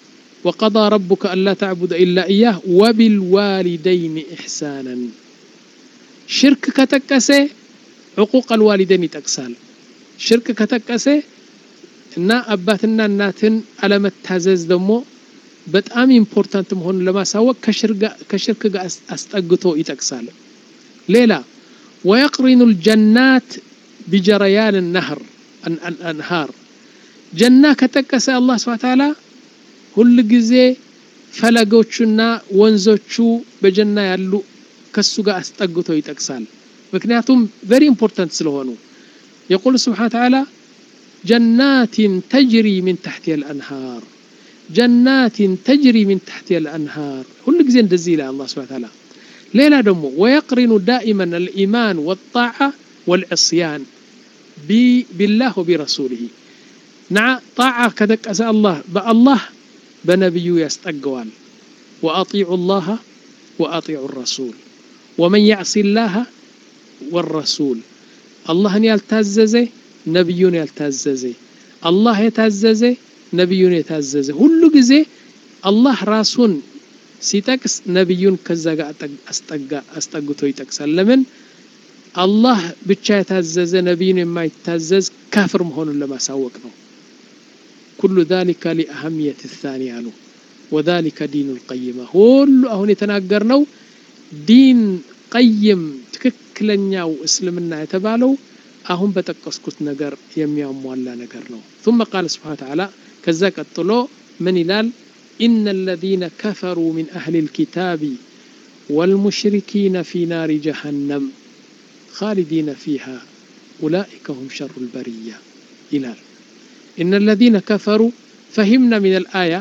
Speaker 1: وقضى ربك ألا تعبد إلا إياه وبالوالدين إحسانا شرك كتكسي عقوق الوالدين تكسال شرك كتكسي إن أباتنا الناتن على متهزز دمو በጣም ኢምፖርታንት መሆኑን ለማሳወቅ ከሽርክ ከሽርክ ጋር አስጠግቶ ይጠቅሳል ሌላ ويقرن الجنات بجريان النهر الانهار جنة ከተቀሰ አላህ Subhanahu Wa Ta'ala ሁሉ ጊዜ ፈለጎቹና ወንዞቹ በጀና ያሉ ከሱ ጋር አስጠግቶ ይጠቅሳል ምክንያቱም very important ስለሆኑ يقول سبحانه وتعالى جنات تجري من تحتها الانهار جنات تجري من تحتها الأنهار كل جزء دزيل الله سبحانه وتعالى ليلا دمو ويقرن دائما الإيمان والطاعة والعصيان بالله وبرسوله نع طاعة كذا أسأل الله بالله بنبيه يستقوال وأطيعوا الله وأطيعوا الرسول ومن يعصي الله والرسول الله يلتززه نبيون يلتززه الله يتززه ነብዩን የታዘዘ ሁሉ ጊዜ አላህ ራሱን ሲጠቅስ ነብዩን ከዛ ጋር አስጠጋ አስጠግቶ ይጠቅሳል ለምን አላህ ብቻ የታዘዘ ነብዩን የማይታዘዝ ካፍር መሆኑን ለማሳወቅ ነው كل ذلك لأهمية الثانية له وذلك دين القيمة ሁሉ አሁን የተናገርነው ዲን ቀይም ትክክለኛው እስልምና የተባለው አሁን በተቀስኩት ነገር የሚያሟላ ነገር ነው ثم قال سبحانه وتعالى كذا قطلو من يلال إن الذين كفروا من أهل الكتاب والمشركين في نار جهنم خالدين فيها أولئك هم شر البرية يلال إن الذين كفروا فهمنا من الآية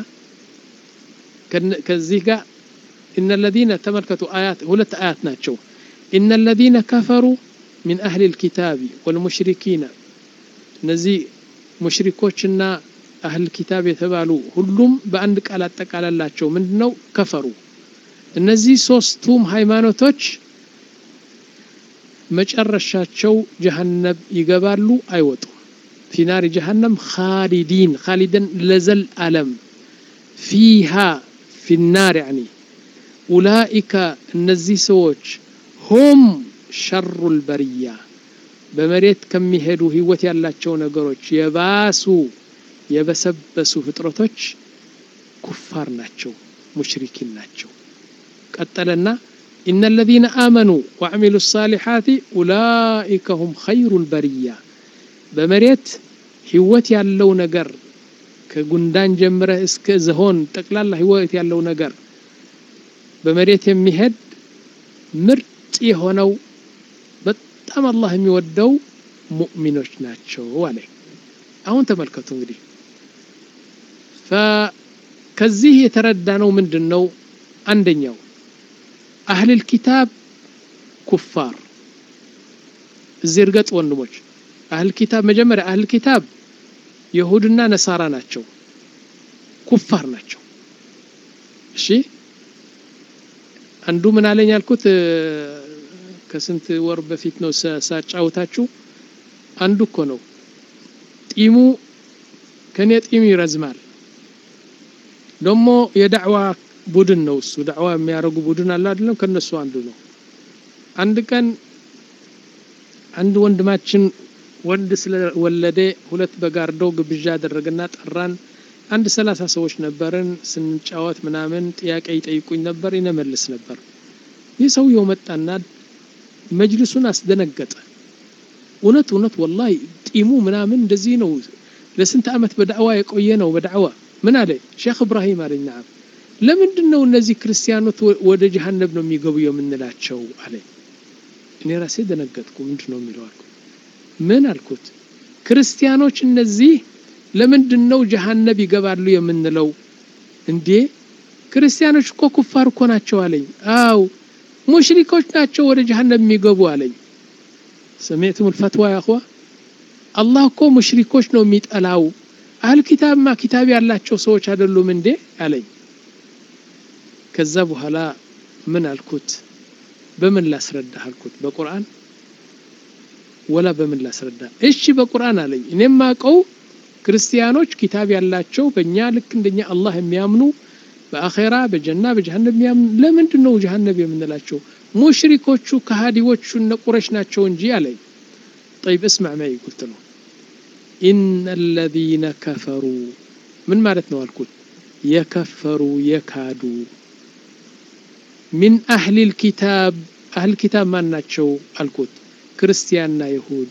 Speaker 1: كذيك إن الذين تملكتوا آيات هلت آيات ناتشو إن الذين كفروا من أهل الكتاب والمشركين نزي مشركوشنا أهل الكتاب يتبالوا هلهم بأنك على التقال الله شو منه كفروا النزي صوستهم هايمانوتوش مجرشات شو جهنم يقبالوا أيوتو في نار جهنم خالدين خالدا لزل ألم فيها في النار يعني أولئك النزي سوش هم شر البرية بمريت كم يهدو هيوتي الله شو نقروش يباسو የበሰበሱ ፍጥረቶች ኩፋር ናቸው ሙሽሪኪን ናቸው ቀጠለና ان الذين امنوا وعملوا الصالحات اولئك هم خير البريه በመሬት ህይወት ያለው ነገር ከጉንዳን ጀምረ እስከ ዝሆን ጠቅላላ ህይወት ያለው ነገር በመሬት የሚሄድ ምርጥ የሆነው በጣም አላህ የሚወደው ሙእሚኖች ናቸው አለ አሁን ተመልከቱ እንግዲህ فكذيه يتردانو مندنو عندنيو أهل الكتاب كفار الزرقات والنموج أهل الكتاب مجمرة أهل الكتاب يهودنا نصارى ناتشو كفار ناتشو شي عندو من علينا الكت كسنت ورب فيتنو ساتش أوتاتشو عندو كونو تيمو كنيت إيمي رزمال ደሞ የዳዕዋ ቡድን ነው እሱ ዳዕዋ የሚያረጉ ቡድን አለ አይደለም ከነሱ አንዱ ነው አንድ ቀን አንድ ወንድማችን ወንድ ስለወለደ ሁለት በጋርዶ ግብዣ አደረገና ጠራን አንድ ሰላሳ ሰዎች ነበርን ስንጫወት ምናምን ጥያቄ ይጠይቁኝ ነበር ይነመልስ ነበር ይሰውየው መጣና መጅልሱን አስደነገጠ እውነት እውነት والله ጢሙ ምናምን እንደዚህ ነው ለስንት አመት በዳዕዋ የቆየ ነው በዳዕዋ من عليه شيخ إبراهيم عليه نعم لمندنو እነዚህ ክርስቲያኖች ወደ ጀሃነም ነው የሚገቡ የምንላቸው አለ እኔ ራሴ ደነገጥኩ ምንድነው የሚለው አልኩ ምን አልኩት ክርስቲያኖች እነዚህ ለምንድነው ጀሃነም ይገባሉ የምንለው እንዴ ክርስቲያኖች እኮ ኩፋር እኮ ናቸው አለኝ አው ሙሽሪኮች ናቸው ወደ ጀሃነም የሚገቡ አለኝ سمعتم الفتوى يا اخوه الله እኮ ሙሽሪኮች ነው የሚጠላው አህል ኪታብ ማ ኪታብ ያላቸው ሰዎች አይደሉም እንዴ አለኝ ከዛ በኋላ ምን አልኩት በምን ላስረዳ አልኩት በቁርአን ወላ በምን ላስረዳ እሺ በቁርአን አለኝ እኔም ማቀው ክርስቲያኖች ኪታብ ያላቸው በእኛ ልክ እንደኛ አላህ የሚያምኑ በአኺራ በጀና በጀሃነም ያምን ለምንድነው ጀሃነም የምንላቸው? ሙሽሪኮቹ ከሃዲዎቹ ነቁረሽ ናቸው እንጂ አለኝ። طيب اسمع معي قلت له إن الذين كفروا من ማለት ነው አልኩት يكفروا يكادوا من أهل الكتاب أهل الكتاب ማን ናቸው አልኩት ክርስቲያንና ይሁድ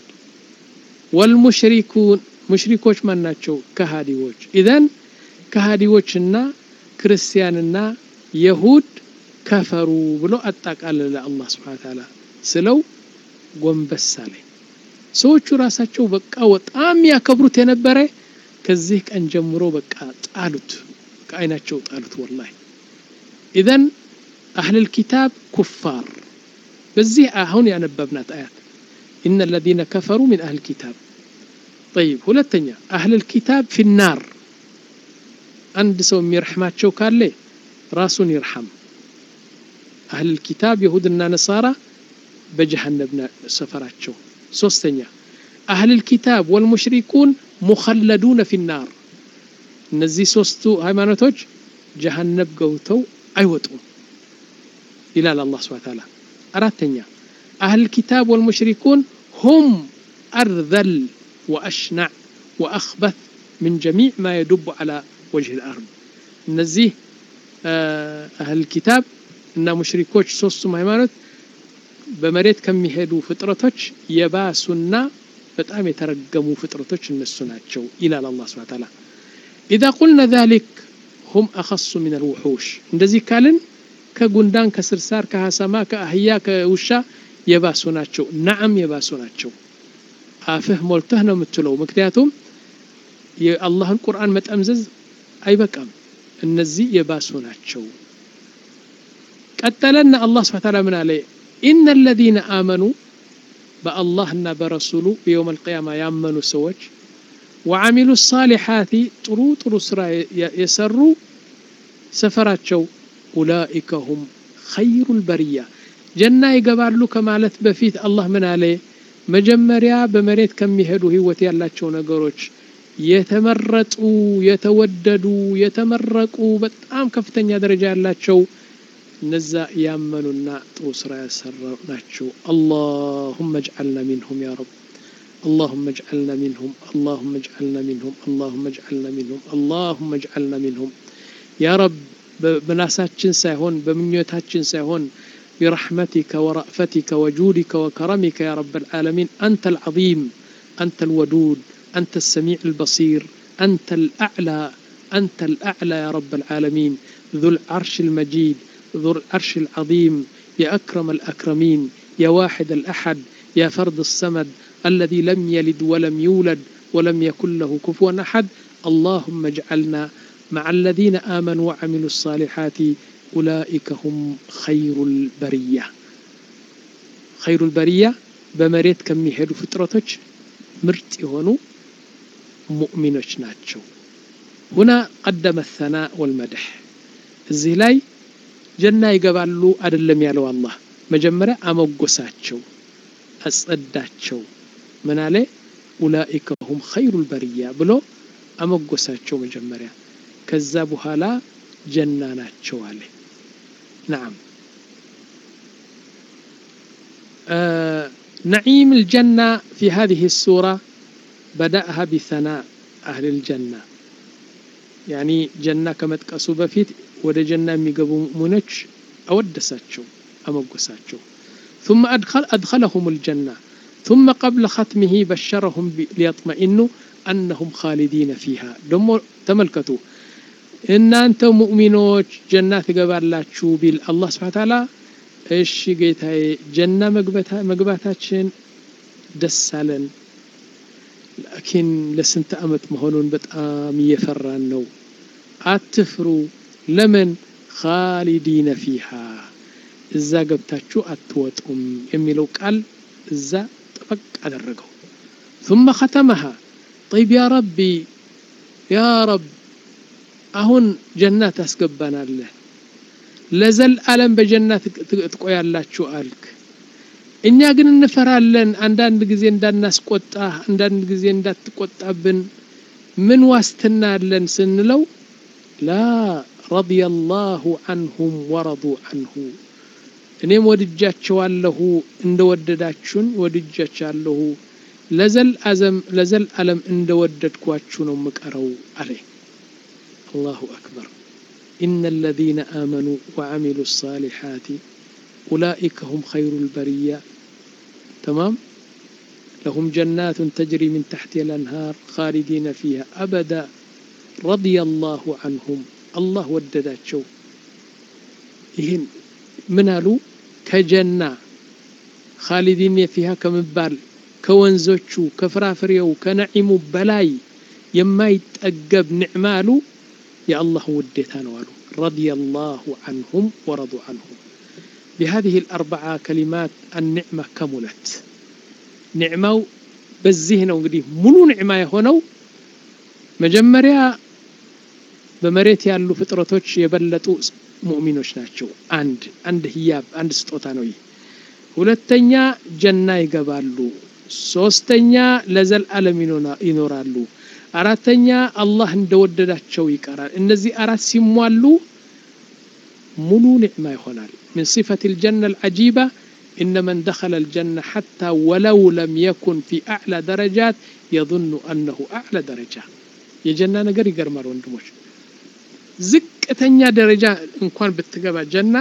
Speaker 1: والمشركون ሙሽሪኮች ማን ናቸው ከሃዲዎች إذن ከሃዲዎችና ክርስቲያንና ይሁድ ከፈሩ ብሎ አጣቃለለ አላህ Subhanahu Wa Ta'ala ስለው ጎንበስ አለ። ሰዎቹ ራሳቸው በቃ በጣም ያከብሩት የነበረ ከዚህ ቀን ጀምሮ በቃ ጣሉት ከአይናቸው ጣሉት والله إذن أهل الكتاب كفار በዚህ አሁን ያነበብናት አያት إن الذين كفروا من أهل الكتاب طيب ሁለተኛ أهل الكتاب في النار አንድ ሰው የሚረህማቸው ካለ ራሱን ይርሐም أهل الكتاب يهودنا نصارى بجهنم سفراتشو ሶስተኛ أهل الكتاب والمشركون مخلدون في النار እነዚህ ሶስቱ ሃይማኖቶች ጀሃነም ገብተው አይወጡም ይላል አላህ Subhanahu Wa Ta'ala። አራተኛ أهل الكتاب والمشركون هم أرذل وأشنع وأخبث من جميع ما يدب على وجه الأرض እነዚህ أهل الكتاب እና ሙሽሪኮች ሶስቱም ሃይማኖት በመሬት ከሚሄዱ ፍጥረቶች የባሱና በጣም የተረገሙ ፍጥረቶች እነሱ ናቸው ይላል አላህ Subhanahu Wa Ta'ala። إذا قلنا ذلك هم أخص من الوحوش እንደዚህ ካልን ከጉንዳን ከስርሳር ከሐሰማ ከአህያ ከውሻ የባሱ ናቸው። ነዓም የባሱ ናቸው። አፍህ ሞልተህ ነው የምትለው ምክንያቱም የአላህን ቁርአን መጠምዘዝ አይበቃም። እነዚህ የባሱ ናቸው። ቀጠለና አላህ Subhanahu Wa Ta'ala ምን አለ إن الذين آمنوا بالله برسوله يوم القيامة يأمنوا سوج وعملوا الصالحات طرو طرو سرا يسروا سفراتشو أولئك هم خير البرية جنة يقبالوا كمالت بفيت الله من عليه مجمريا بمريت كم يهدوا هوتي الله تشو نقروش يتمرطوا يتوددوا يتمرقوا بتام كفتنيا درجة الله تشو نزا يامننا طوسرا يسرناچو اللهم اجعلنا منهم يا رب اللهم اجعلنا منهم اللهم اجعلنا منهم اللهم اجعلنا منهم اللهم اجعلنا منهم يا رب بناساتችን ሳይሆን በምኞታችን ሳይሆን برحمتك ورأفتك وجودك وكرمك يا رب العالمين أنت العظيم أنت الودود أنت السميع البصير أنت الأعلى أنت الأعلى يا رب العالمين ذو العرش المجيد ذو العرش العظيم يا أكرم الأكرمين يا واحد الأحد يا فرد الصمد الذي لم يلد ولم يولد ولم يكن له كفوا أحد اللهم اجعلنا مع الذين آمنوا وعملوا الصالحات أولئك هم خير البرية خير البرية بمريت كم يهدوا فترتك مرت يهونوا مؤمنوش ناتشو هنا قدم الثناء والمدح الزلاي ጀና ይገባሉ አይደለም ያለው አላህ መጀመሪያ አመጎሳቸው አጸዳቸው ምን አለ ኡላኢከ ሁም ኸይሩል በሪያ ብሎ አመጎሳቸው መጀመሪያ ከዛ በኋላ ጀና ናቸው አለ نعم آه نعيم الجنة في هذه السورة بدأها بثناء أهل الجنة يعني جنة كما تقصوا بفيت ወደ ጀና የሚገቡ ሙነች አወደሳቸው አመጎሳቸው ثم أدخل أدخلهم الجنة ثم قبل ختمه بشرهم ليطمئنوا أنهم خالدين فيها دم تملكتوا إن أنت مؤمنون جنات قبالاتشو بال الله سبحانه وتعالى إيش جيتها جنة مقبتها مقبتاتشين دسالن لكن لسنت أمت مهونون بتأم يفران نو أتفروا لمن خالدين فيها إذا قبتاتشو أتوتهم يميلو قال إذا طبق أدرقوا ثم ختمها طيب يا ربي يا رب أهون جنات أسقبنا الله لزل ألم بجنات تقوي الله شو قالك إني أقول نفرالن عندنا جزين دان ناس قطع عندنا جزين دات قطع بن من واستنا لن سنلو لا رضي الله عنهم ورضوا عنه እኔም ወድጃቸዋለሁ እንደወደዳችሁን ወድጃቸዋለሁ ለዘል አዘም ለዘል ዓለም እንደወደድኳችሁ ነው መቀረው አለ الله أكبر إن الذين آمنوا وعملوا الصالحات أولئك هم خير البرية تمام لهم جنات تجري من تحتها الأنهار خالدين فيها أبدا رضي الله عنهم الله ودداتشو ይህን ምን አሉ ከጀና خالدين فيها ከመባል ከወንዞቹ ከፍራፍሬው ከነዒሙ በላይ የማይጠገብ ንዕማ አሉ የአላህ ውዴታ ነው አሉ رضي الله عنهم ورضوا عنه بهذه الأربعة كلمات النعمة كملت نعمة በዚህ ነው እንግዲህ ሙሉ ንዕማ የሆነው መጀመሪያ በመሬት ያሉ ፍጥረቶች የበለጡ ሙእሚኖች ናቸው አንድ አንድ ህያብ አንድ ስጦታ ነው ይሄ ሁለተኛ ጀና ይገባሉ ሶስተኛ ለዘል ዓለም ይኖራሉ አራተኛ አላህ እንደወደዳቸው ይቀራል እነዚህ አራት ሲሟሉ ሙሉ ንዕማ ይሆናል من صفة الجنة العجيبة إن من دخل الجنة حتى ولو لم يكن في أعلى درجات يظن أنه أعلى درجة የጀና ነገር ይገርማል ወንድሞች ዝቅተኛ ደረጃ እንኳን ብትገባ ጀና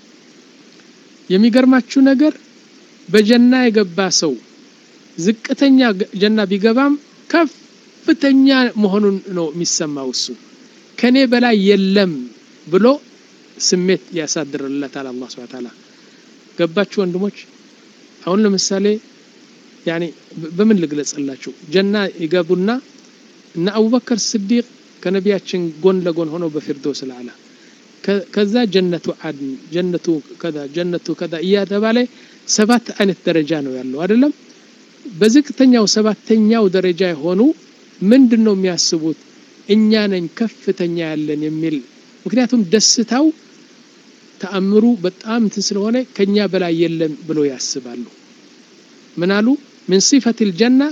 Speaker 1: የሚገርማችሁ ነገር በጀና የገባ ሰው ዝቅተኛ ጀና ቢገባም ከፍተኛ መሆኑን ነው የሚሰማው እሱ ከኔ በላይ የለም ብሎ ስሜት ያሳድርለታል አላህ Subhanahu Wa Ta'ala ገባችሁ ወንድሞች አሁን ለምሳሌ يعني በምን ልግለጽላችሁ ጀና ይገቡና እና አቡበከር ስዲቅ ከነቢያችን ጎን ለጎን ሆኖ በፊርዶስ አልአላ ከዛ ጀነቱ አድን ጀነቱ ከዛ ጀነቱ ከዛ እያተባለ ሰባት አይነት ደረጃ ነው ያለው አይደለም በዝቅተኛው ሰባተኛው ደረጃ የሆኑ ምንድነው የሚያስቡት እኛ ነን ከፍተኛ ያለን የሚል ምክንያቱም ደስታው ተአምሩ በጣም እንትን ስለሆነ ከኛ በላይ የለም ብሎ ያስባሉ ምናሉ من صفة الجنة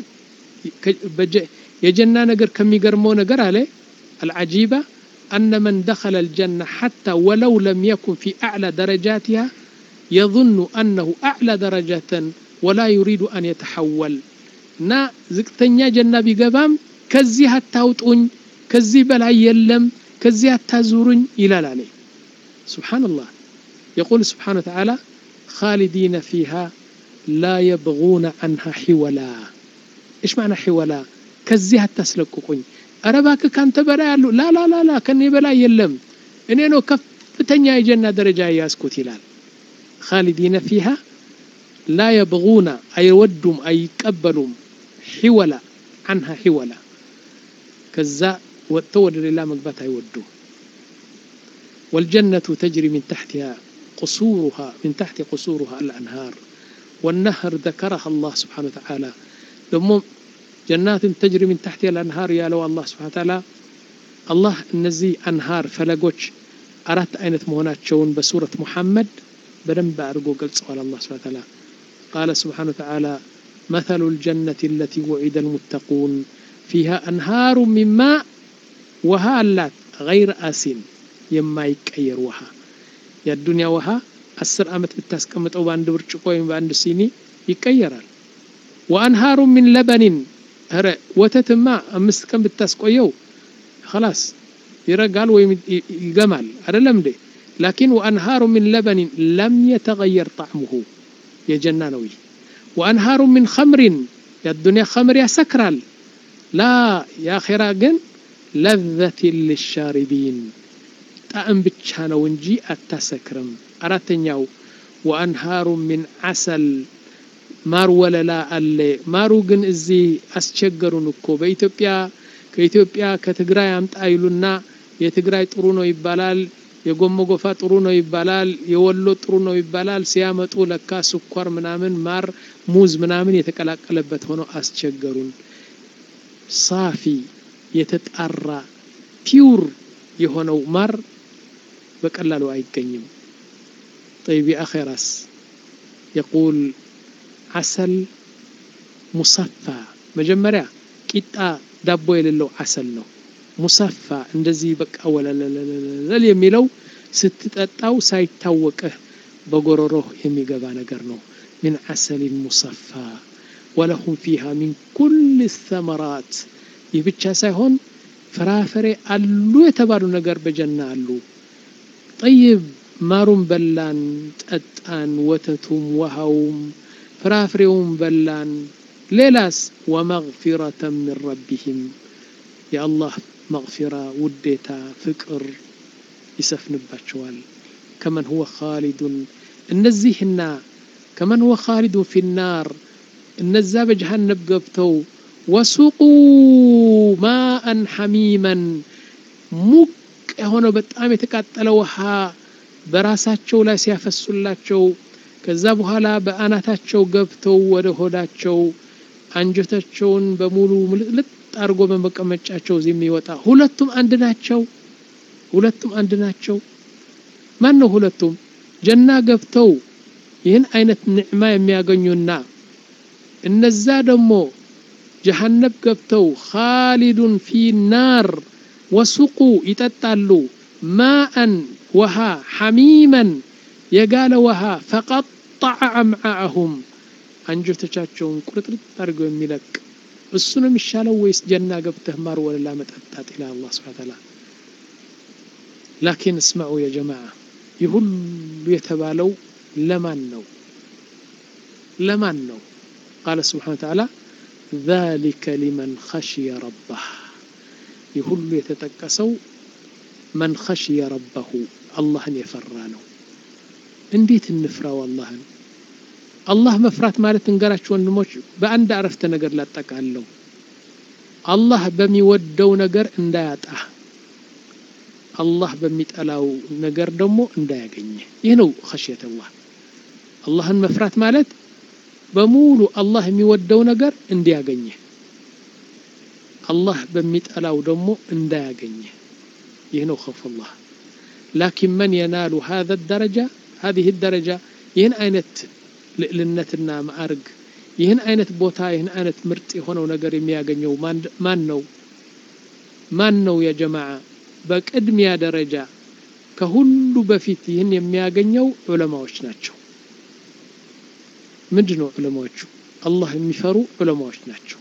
Speaker 1: የጀና ነገር ከሚገርመው ነገር አለ العجيبة أن من دخل الجنة حتى ولو لم يكن في أعلى درجاتها يظن أنه أعلى درجة ولا يريد أن يتحول نا زكتنيا جنة بقبام كزيها التاوتون كزي بلا يلم كزيها التازورن إلى لاني سبحان الله يقول سبحانه وتعالى خالدين فيها لا يبغون عنها حولا إيش معنى حولا كزيها التسلققون أرباك كانت بلا يالو لا لا لا لا كني بلا يلم إني نو كفتنيا جنة درجة ياسكت هلال خالدين فيها لا يبغون أي ودهم أي يقبلهم حولا عنها حولا كذا وتود لله مقبتها يودوا والجنة تجري من تحتها قصورها من تحت قصورها الأنهار والنهر ذكرها الله سبحانه وتعالى لما جنات تجري من تحتها الأنهار يا لو الله سبحانه وتعالى الله نزي أنهار فلقوش أردت أين مهونات شون بسورة محمد بدن بأرجو قلت سؤال الله سبحانه وتعالى قال سبحانه وتعالى مثل الجنة التي وعد المتقون فيها أنهار من ماء وهالات غير آسين يما يكير وها يا الدنيا وها أسر أمت بالتاسكمت أو باند برشقوين باند سيني يكيرال وأنهار من لبن هرا وتتما أمس كم بالتاسكويو خلاص يرجال ويجمال هذا لم ده لكن وأنهار من لبن لم يتغير طعمه يا جنانوي وأنهار من خمر يا الدنيا خمر يا سكرال لا يا خراجن لذة للشاربين طعم بتشانو እንጂ አታሰክርም አራተኛው وأنهار من عسل ማር ወለላ አለ ማሩ ግን እዚህ አስቸገሩን እኮ በኢትዮጵያ ከኢትዮጵያ ከትግራይ አምጣ ይሉና የትግራይ ጥሩ ነው ይባላል የጎሞ ጎፋ ጥሩ ነው ይባላል የወሎ ጥሩ ነው ይባላል ሲያመጡ ለካ ስኳር ምናምን ማር ሙዝ ምናምን የተቀላቀለበት ሆኖ አስቸገሩን ሳፊ የተጣራ ፒውር የሆነው ማር በቀላሉ አይገኝም طيب يا اخي راس يقول عسل مصفى مجمريا قطا دابو يللو عسل ነው ሙሰፋ እንደዚህ በቃ ወለለለለ የሚለው ስትጠጣው ሳይታወቅህ በጎሮሮህ የሚገባ ነገር ነው من عسل مصفى ولهم فيها من كل الثمرات يبቻ ሳይሆን ፍራፍሬ አሉ የተባሉ ነገር በጀና አሉ طيب ማሩን በላን ጠጣን ወተቱም ውሃውም ፍራፍሬውም በላን ሌላስ ومغفرة من ربهم يا الله مغفرة وديتا فقر يسفنባቸዋል كمن هو خالد እነዚህና كمن هو خالد في النار እነዛ በጀሃነም ገብተው وسقوا ماء حميما ሙቅ የሆነ በጣም የተቃጠለ ውሃ በራሳቸው ላይ ሲያፈሱላቸው ከዛ በኋላ በአናታቸው ገብተው ወደ ሆዳቸው አንጀታቸውን በሙሉ ምልጥ አርጎ በመቀመጫቸው የሚወጣ ሁለቱም አንድ ናቸው ሁለቱም አንድ ናቸው ማን ነው ሁለቱም ጀና ገብተው ይህን አይነት ንዕማ የሚያገኙና እነዛ ደግሞ ጀሃነም ገብተው خالدون في النار وسقوا ይጠጣሉ ماء وها حميما يقال وها فقطع أمعاءهم አንጀቶቻቸውን ቁርጥርጥ አድርገው የሚለቅ እሱ ነው የሚሻለው ወይስ ጀና ገብተህ ማር ወለላ መጠጣት ኢላ አላህ Subhanahu Wa Ta'ala لكن اسمعوا يا جماعة يهل يتبالوا لمن نو لمن نو قال سبحانه وتعالى ذلك لمن خشي ربه يهل يتتكسوا من خشي ربه الله يفرانه انديت النفرة والله الله مفرات مالت እንገራችሁ ወንድሞች በአንድ አረፍተ ነገር ላጠቃለው አላህ በሚወደው ነገር እንዳያጣ አላህ በሚጠላው ነገር ደግሞ እንዳያገኝ ይህ ነው خشية الله አላህን መፍራት ማለት በሙሉ አላህ የሚወደው ነገር እንዲያገኝ አላህ በሚጠላው ደግሞ እንዳያገኝ ይህ ነው خوف الله لكن من ينال هذا الدرجة هذه الدرجة ይህን አይነት ልዕልነትና ማዕርግ ይህን አይነት ቦታ ይህን አይነት ምርጥ የሆነው ነገር የሚያገኘው ማን ነው ማን ነው ያ ጀማዓ በቅድሚያ ደረጃ ከሁሉ በፊት ይህን የሚያገኘው ዑለማዎች ናቸው ምንድነው ዑለማዎቹ አላህ የሚፈሩ ዑለማዎች ናቸው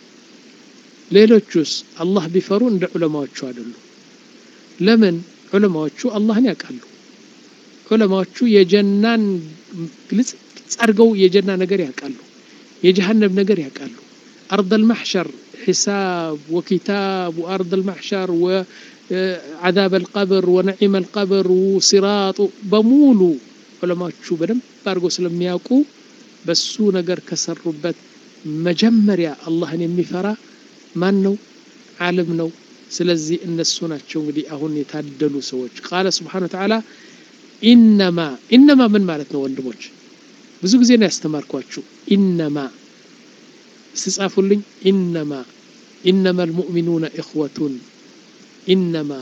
Speaker 1: ሌሎቹስ አላህ ቢፈሩ እንደ ዑለማዎቹ አይደሉ ለምን ዑለማዎቹ አላህን ያውቃሉ ዑለማዎቹ የጀናን ግልጽ ጻርገው የጀና ነገር ያውቃሉ የጀሃነም ነገር ያውቃሉ አርض المحشر حساب وكتاب وارض المحشر وعذاب القبر ونعيم القبر وصراط بمولو ዑለማዎቹ በደንብ አርገው ስለሚያውቁ በሱ ነገር ከሰሩበት መጀመሪያ አላህን የሚፈራ ማን ነው ዓለም ነው ስለዚህ እነሱ ናቸው እንግዲህ አሁን የታደሉ ሰዎች قال سبحانه وتعالى انما انما ምን ማለት ነው ወንድሞች ብዙ ጊዜ ነው ያስተማርኳችሁ انما ስጻፉልኝ انما انما المؤمنون اخوة انما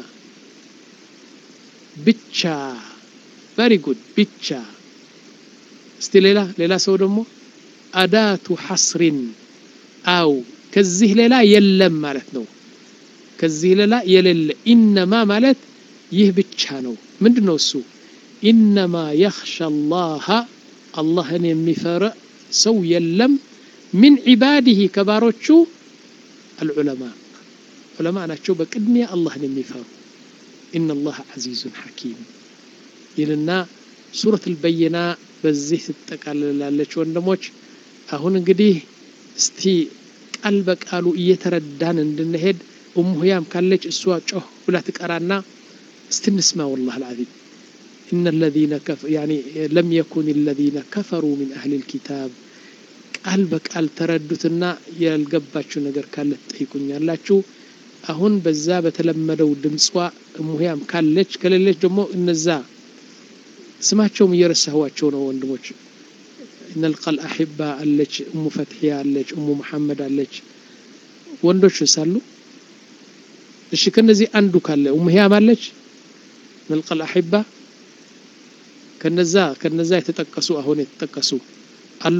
Speaker 1: ብቻ very good ብቻ እስቲ ሌላ ሌላ ሰው ደግሞ አዳቱ ሐስሪን አው ከዚህ ሌላ የለም ማለት ነው ከዚህ ሌላ የሌለ انما ማለት ይህ ብቻ ነው ምንድነው እሱ انما يخشى الله አላህን የሚፈራ ሰው የለም من عباده ከባሮቹ العلماء علماء ናቸው በቅድሚያ አላህን የሚፈሩ ان الله عزيز حكيم ይልና ሱረቱ አልበይና በዚህ ተጠቃልላለች ወንድሞች አሁን እንግዲህ እስቲ ቃል በቃሉ እየተረዳን እንድንሄድ ኡሙ ህያም ካለች እሷ ጮህ ብላ ትቀራና እስቲ እንስማ والله العظيم ان الذين كفروا يعني لم يكن الذين كفروا من اهل الكتاب ቃል በቃል ተረዱትና ያልገባችሁ ነገር ካለ ጠይቁኛላችሁ አሁን በዛ በተለመደው ድምጽዋ ኡሙ ህያም ካለች ከሌለች ደግሞ እነዛ ስማቸውም እየረሳኋቸው ነው ወንድሞች نلقى الأحبة አለች ኡሙ ፈትሂያ አለች ኡሙ መሐመድ አለች ወንዶች ሳሉ እሺ ከነዚህ አንዱ ካለ ኡሙ ህያም አለች نلقى الأحبة ከነዛ ከነዛ የተጠቀሱ አሁን የተጠቀሱ አሉ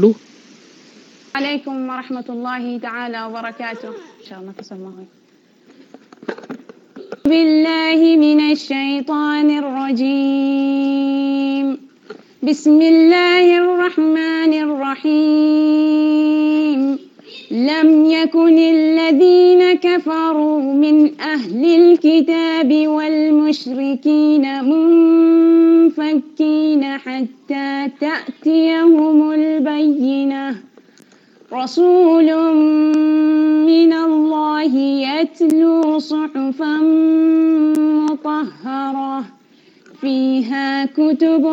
Speaker 6: عليكم ورحمة الله تعالى وبركاته إن شاء الله تسمعون بالله من الشيطان الرجيم بسم الله الرحمن الرحيم لم يكن الذين كفروا من أهل الكتاب والمشركين منفكين حتى تأتيهم البينة رسول من الله يتلو صحفا مطهرة فيها كتب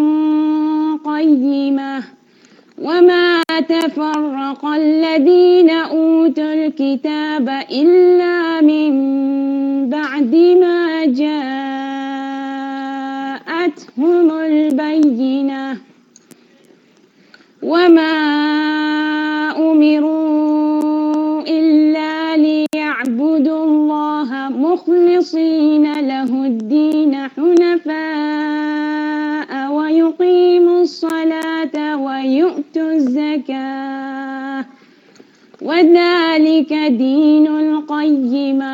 Speaker 6: قيمة وما تفرق الذين أوتوا الكتاب إلا من بعد ما جاءتهم البينة وما أمروا إلا ليعبدوا الله مخلصين له الدين حنفاء ويقيموا الصلاة ويؤتوا الزكاة وذلك دين القيمة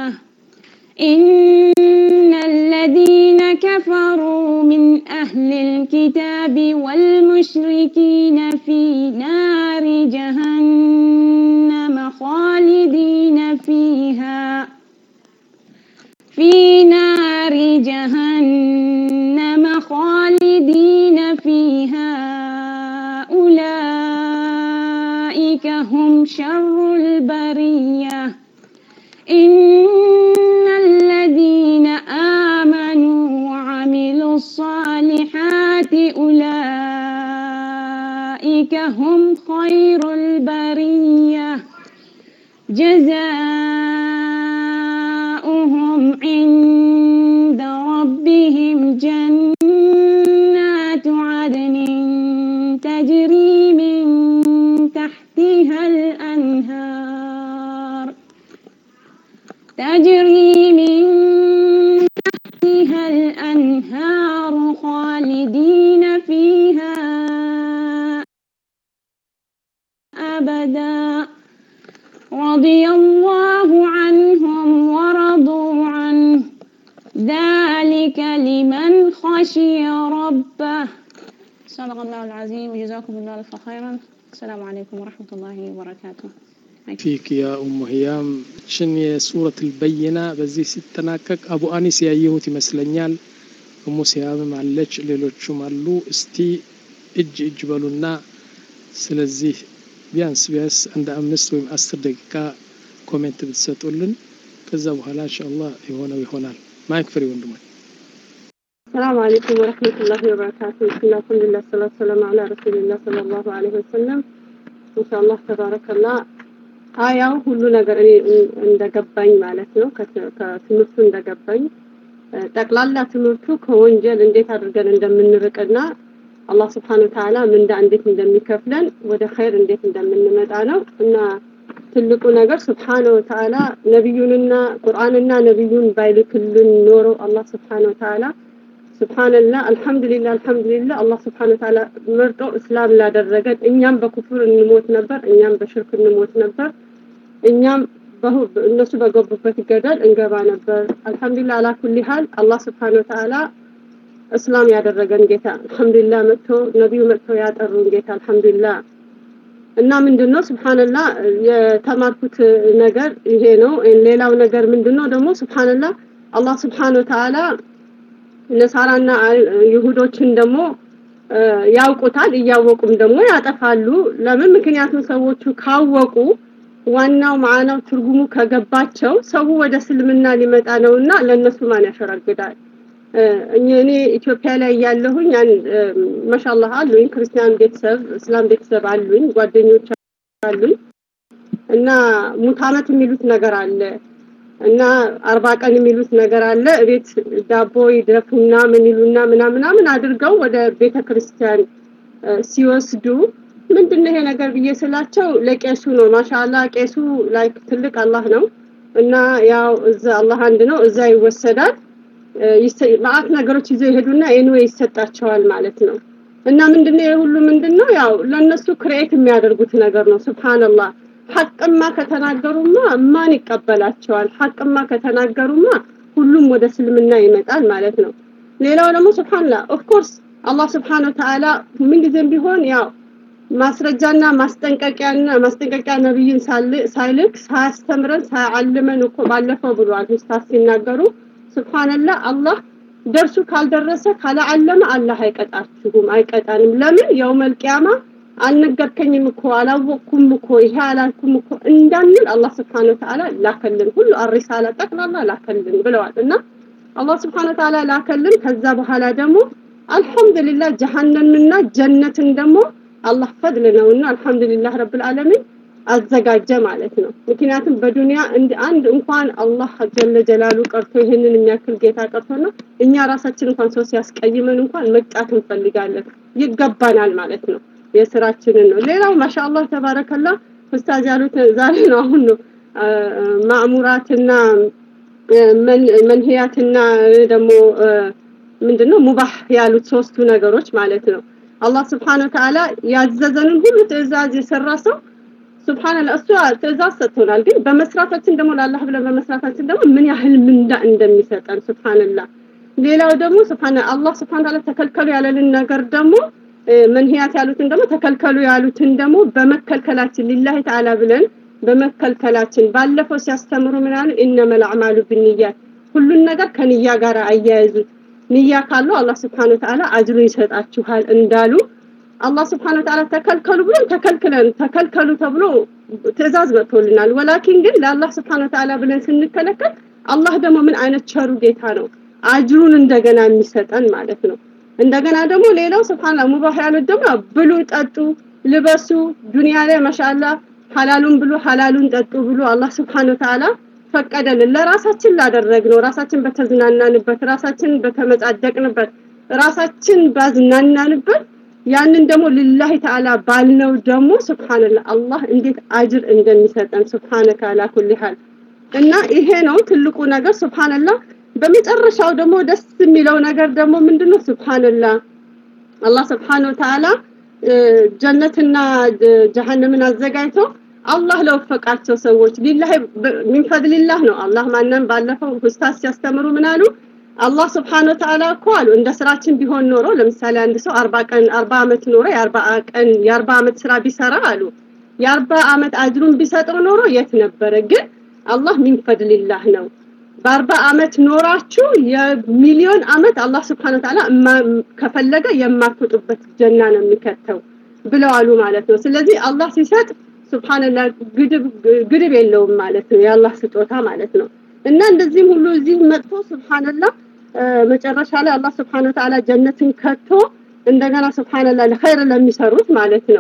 Speaker 6: إن الذين كفروا من أهل الكتاب والمشركين في نار جهنم خالدين فيها في نار جهنم خالدين فيها أولئك هم شر البرية إن الذين آمنوا وعملوا الصالحات أولئك هم خير البرية جزاؤهم عند ربهم جنات عدن تجري من تحتها الأنهار تجري من تحتها الأنهار خالدين فيها أبدا رضي الله عنهم ورضوا عنه ذلك لمن خشي ربه صدق الله العظيم جزاكم الله ألف خيرا السلام عليكم ورحمة الله وبركاته
Speaker 1: فيك يا أم هيام شني سورة البينة بزي ستناكك أبو أنيس يا يهوتي مسلنيال أم هيام معلش ليلوچو مالو استي اج اجبلونا سلزي ቢያንስ ቢያንስ እንደ አምስት ወይም አስር ደቂቃ ኮሜንት ብትሰጡልን ከዛ በኋላ ኢንሻአላህ የሆነው ይሆናል ማይክ ፍሪ ወንድሞች
Speaker 3: السلام عليكم ورحمة الله وبركاته بسم الله الحمد لله والصلاة والسلام على رسول الله صلى الله عليه وسلم إن شاء الله تبارك الله آية ሁሉ ነገር እኔ እንደገባኝ ማለት ነው ከትምህርቱ እንደገባኝ ጠቅላላ ትምህርቱ ከወንጀል እንዴት አድርገን እንደምንርቅና الله سبحانه وتعالى من دا እንዴት እንደሚከፍለን ወደ ኸይር እንዴት እንደምንመጣ ነው እና ትልቁ ነገር سبحانه وتعالى ነብዩንና ቁርአንና ነብዩን ባይልክልን ኖሮ الله سبحانه وتعالى سبحان الله الحمد لله الحمد لله الله سبحانه وتعالى መርጦ እስላም ላደረገን እኛም በኩፍር እንሞት ነበር እኛም በሽርክ እንሞት ነበር እኛም እነሱ በገቡበት ገደል እንገባ ነበር الحمد لله على كل حال الله سبحانه وتعالى እስላም ያደረገን ጌታ አልহামዱሊላህ መጥቶ ነብዩ መጥቶ ያጠሩን ጌታ አልহামዱሊላህ እና ምንድነው ሱብሃንአላህ የተማርኩት ነገር ይሄ ነው ሌላው ነገር ምንድነው ደግሞ ሱብሃንአላህ አላህ Subhanahu Wa Ta'ala ነሳራና ይሁዶችን ደግሞ ያውቁታል ያወቁም ደግሞ ያጠፋሉ ለምን ምክንያቱም ሰዎቹ ካወቁ ዋናው ማዕናው ትርጉሙ ከገባቸው ሰው ወደ እስልምና ሊመጣ ነውና ለነሱ ማን ያሸራግዳል እኔ ኢትዮጵያ ላይ ያለሁኝ ማሻአላህ አሉኝ ክርስቲያን ቤተሰብ እስላም ቤተሰብ አሉኝ ጓደኞች አሉኝ እና ሙታመት የሚሉት ነገር አለ እና አርባ ቀን የሚሉት ነገር አለ እቤት ዳቦ ይደፉና ምን ይሉና ምናምን ምናምን አድርገው ወደ ቤተ ክርስቲያን ሲወስዱ ምንድነው ይሄ ነገር በየስላቸው ለቄሱ ነው ማሻአላህ ቄሱ ላይክ ትልቅ አላህ ነው እና ያው እዛ አላህ አንድ ነው እዛ ይወሰዳል ማአት ነገሮች ይዘው ይሄዱና ኤኒዌይ ይሰጣቸዋል ማለት ነው እና ምንድነው ሁሉ ምንድነው ያው ለነሱ ክሬት የሚያደርጉት ነገር ነው ሱብሃንአላህ ሐቅማ ከተናገሩማ ማን ይቀበላቸዋል ሐቅማ ከተናገሩማ ሁሉም ወደ እስልምና ይመጣል ማለት ነው። ሌላው ደግሞ ሱብሃንአላህ ኦፍ ኮርስ አላህ Subhanahu Wa Ta'ala ምን ጊዜም ቢሆን ያው ማስረጃና ማስጠንቀቂያና ማስጠንቀቂያ ነብይን ሳይልክ ሳያስተምረን ሳያዓልመን እኮ ባለፈው ብሏል ኡስታዝ ሲናገሩ ሱብሃንአላህ አላህ ደርሱ ካልደረሰ ካላዓለመ አላህ አይቀጣችሁም አይቀጣንም ለምን የውመል ቂያማ አልነገርከኝም እኮ አላወቅኩም እኮ ይሄ አላልኩም እኮ እንዳንል አላህ Subhanahu Wa Ta'ala ላከልን ሁሉ አርሳላ ጠቅላላ ላከልን ብለዋልና አላህ Subhanahu Wa Ta'ala ላከልን ከዛ በኋላ ደግሞ አልহামዱሊላህ ጀሃነምና ጀነትን ደግሞ አላህ ፈድል ነውና አልহামዱሊላህ ረብል ዓለሚን አዘጋጀ ማለት ነው ምክንያቱም በዱንያ እንደ አንድ እንኳን አላህ ጀለ ጀላሉ ቀርቶ ይሄንን የሚያክል ጌታ ቀርቶና እኛ ራሳችን እንኳን ሰው ሲያስቀይመን እንኳን መቅጣት እንፈልጋለን ይገባናል ማለት ነው የስራችንን ነው ሌላው ማሻአላህ ተባረከላህ ኡስታዝ ያሉት ዛሬ ነው አሁን ነው ማእሙራትና መንሂያትና ደግሞ ምንድነው ሙባህ ያሉት ሶስቱ ነገሮች ማለት ነው አላህ Subhanahu Wa Ta'ala ያዘዘንን ሁሉ ትእዛዝ የሰራ ሰው ሱብሃንአላህ እሱ ትእዛዝ ሰጥቶናል ግን በመስራታችን ደግሞ ለአላህ ብለን በመስራታችን ደግሞ ምን ያህል ምንዳ እንደሚሰጠን ሱብሃንአላህ ሌላው ደግሞ ሱብሃንአላህ አላህ Subhanahu Wa Ta'ala ተከልከሉ ያለልን ነገር ደግሞ መንሂያት ያሉትን ደግሞ ተከልከሉ ያሉትን ደግሞ በመከልከላችን ሊላሂ ተዓላ ብለን በመከልከላችን ባለፈው ሲያስተምሩ ምናምን ኢነመል አዕማሉ ቢንኒያት ሁሉን ነገር ከንያ ጋር አያይዙት ንያ ካለው አላህ Subhanahu Wa Ta'ala አጅሩ ይሰጣችኋል እንዳሉ አላህ Subhanahu Wa Ta'ala ተከልከሉ ብሎ ተከልክለን ተከልከሉ ተብሎ ትእዛዝ መጥቶልናል ወላኪን ግን ለአላህ Subhanahu Wa Ta'ala ብለን ስንከለከል አላህ ደግሞ ምን አይነት ቸሩ ጌታ ነው አጅሩን እንደገና የሚሰጠን ማለት ነው እንደገና ደግሞ ሌላው Subhanahu ሙባህ ያሉት ደግሞ ብሉ ጠጡ ልበሱ ዱንያ ላይ ማሻአላህ ሐላሉን ብሉ ሐላሉን ጠጡ ብሎ አላህ Subhanahu Wa Ta'ala ፈቀደልን ለራሳችን ላደረግነው ራሳችን በተዝናናንበት ራሳችን በተመጻደቅንበት ራሳችን ባዝናናንበት ያንን ደግሞ ሊላሂ ተዓላ ባልነው ደግሞ ሱብሃንአላህ አላህ እንዴት አጅር እንደሚሰጠን ሱብሃነከ አላ ኩሊ ሐል እና ይሄ ነው ትልቁ ነገር ሱብሃንአላህ በመጨረሻው ደግሞ ደስ የሚለው ነገር ደግሞ ምንድነው ሱብሃንአላህ አላህ Subhanahu Wa Ta'ala ጀነትና ጀሃነምን አዘጋጅቶ አላህ ለወፈቃቸው ሰዎች ሊላሂ ሚን ፈድሊላህ ነው አላህ ማንንም ባለፈው ኡስታዝ ሲያስተምሩ ምናሉ አላህ Subhanahu Wa Ta'ala እኮ አሉ እንደ ስራችን ቢሆን ኖሮ ለምሳሌ አንድ ሰው አርባ ቀን አርባ አመት ኖሮ የ40 ቀን የ40 አመት ስራ ቢሰራ አሉ የ40 አመት አጅሩን ቢሰጠው ኖሮ የት ነበረ ግን አላህ ሚን ፈድሊላህ ነው በ40 አመት ኖራችሁ የሚሊዮን አመት አላህ Subhanahu Wa Ta'ala ከፈለገ የማትወጡበት ጀና ነው የሚከተው ብለዋሉ ማለት ነው ስለዚህ አላህ ሲሰጥ ሱብሃንአላህ ግድብ ግድብ የለውም ማለት ነው የአላህ ስጦታ ማለት ነው እና እንደዚህም ሁሉ እዚህ መጥቶ ሱብሃንአላህ መጨረሻ ላይ አላህ Subhanahu Wa Ta'ala ጀነትን ከቶ እንደገና ሱብሃንአላህ ለኸይር ለሚሰሩት ማለት ነው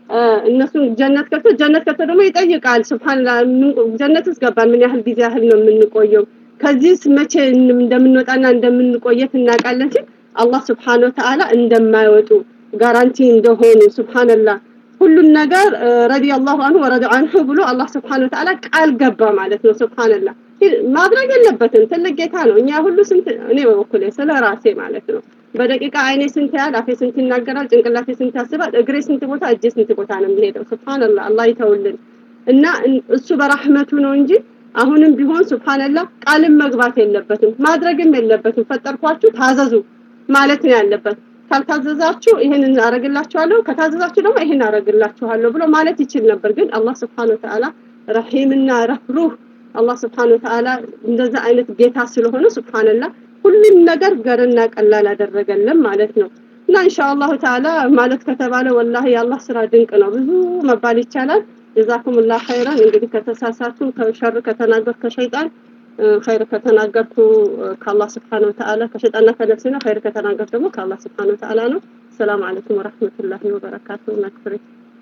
Speaker 3: እነሱ ጀነት ከቶ ጀነት ከቶ ደግሞ ይጠይቃል ሱብሃንአላህ ጀነት እስገባን ምን ያህል ጊዜ ያህል ነው የምንቆየው ከዚህ መቼ እንደምንወጣና እንደምንቆየት እናውቃለን እንጂ አላህ Subhanahu Wa Ta'ala እንደማይወጡ ጋራንቲ እንደሆኑ ሱብሃንአላህ ሁሉን ነገር ረዲየላሁ ዐንሁ ወረዱ ዐንሁ ብሎ አላህ Subhanahu Wa Ta'ala ቃል ገባ ማለት ነው ሱብሃንአላህ ማድረግ የለበትም ትልቅ ጌታ ነው እኛ ሁሉ ስንት እኔ በበኩሌ ስለራሴ ማለት ነው በደቂቃ አይኔ ስንት ያህል አፌ ስንት ይናገራል ጭንቅላቴ ስንት ያስባል እግሬ ስንት ቦታ እጄ ስንት ቦታ ነው የሚሄደው ሱብሃንአላህ አላህ ይተውልን እና እሱ በረህመቱ ነው እንጂ አሁንም ቢሆን ሱብሃንአላህ ቃልም መግባት የለበትም ማድረግም የለበትም ፈጠርኳችሁ ታዘዙ ማለት ነው ያለበት ካልታዘዛችሁ ይሄንን አረግላችኋለሁ ከታዘዛችሁ ደግሞ ይሄን አረግላችኋለሁ ብሎ ማለት ይችል ነበር ግን አላህ Subhanahu Wa Ta'ala ረሂምና ረህሩህ አላህ Subhanahu Wa Ta'ala እንደዛ አይነት ጌታ ስለሆነ ሱብሃንአላህ ሁሉም ነገር ገርና ቀላል አደረገልን ማለት ነው እና ኢንሻአላህ ተዓላ ማለት ከተባለ ወላሂ የአላህ ስራ ድንቅ ነው ብዙ መባል ይቻላል ጀዛኩሙላህ ኸይራን እንግዲህ ከተሳሳቱ ከሸር ከተናገርኩ ከሸይጣን ኸይር ከተናገርኩ ከአላህ Subhanahu Wa Ta'ala ከሸይጣንና ከነፍስና ኸይር ከተናገርኩ ደግሞ ከአላህ Subhanahu Wa Ta'ala ነው ሰላም አለይኩም ወራህመቱላሂ ወበረካቱሁ መክፍሪ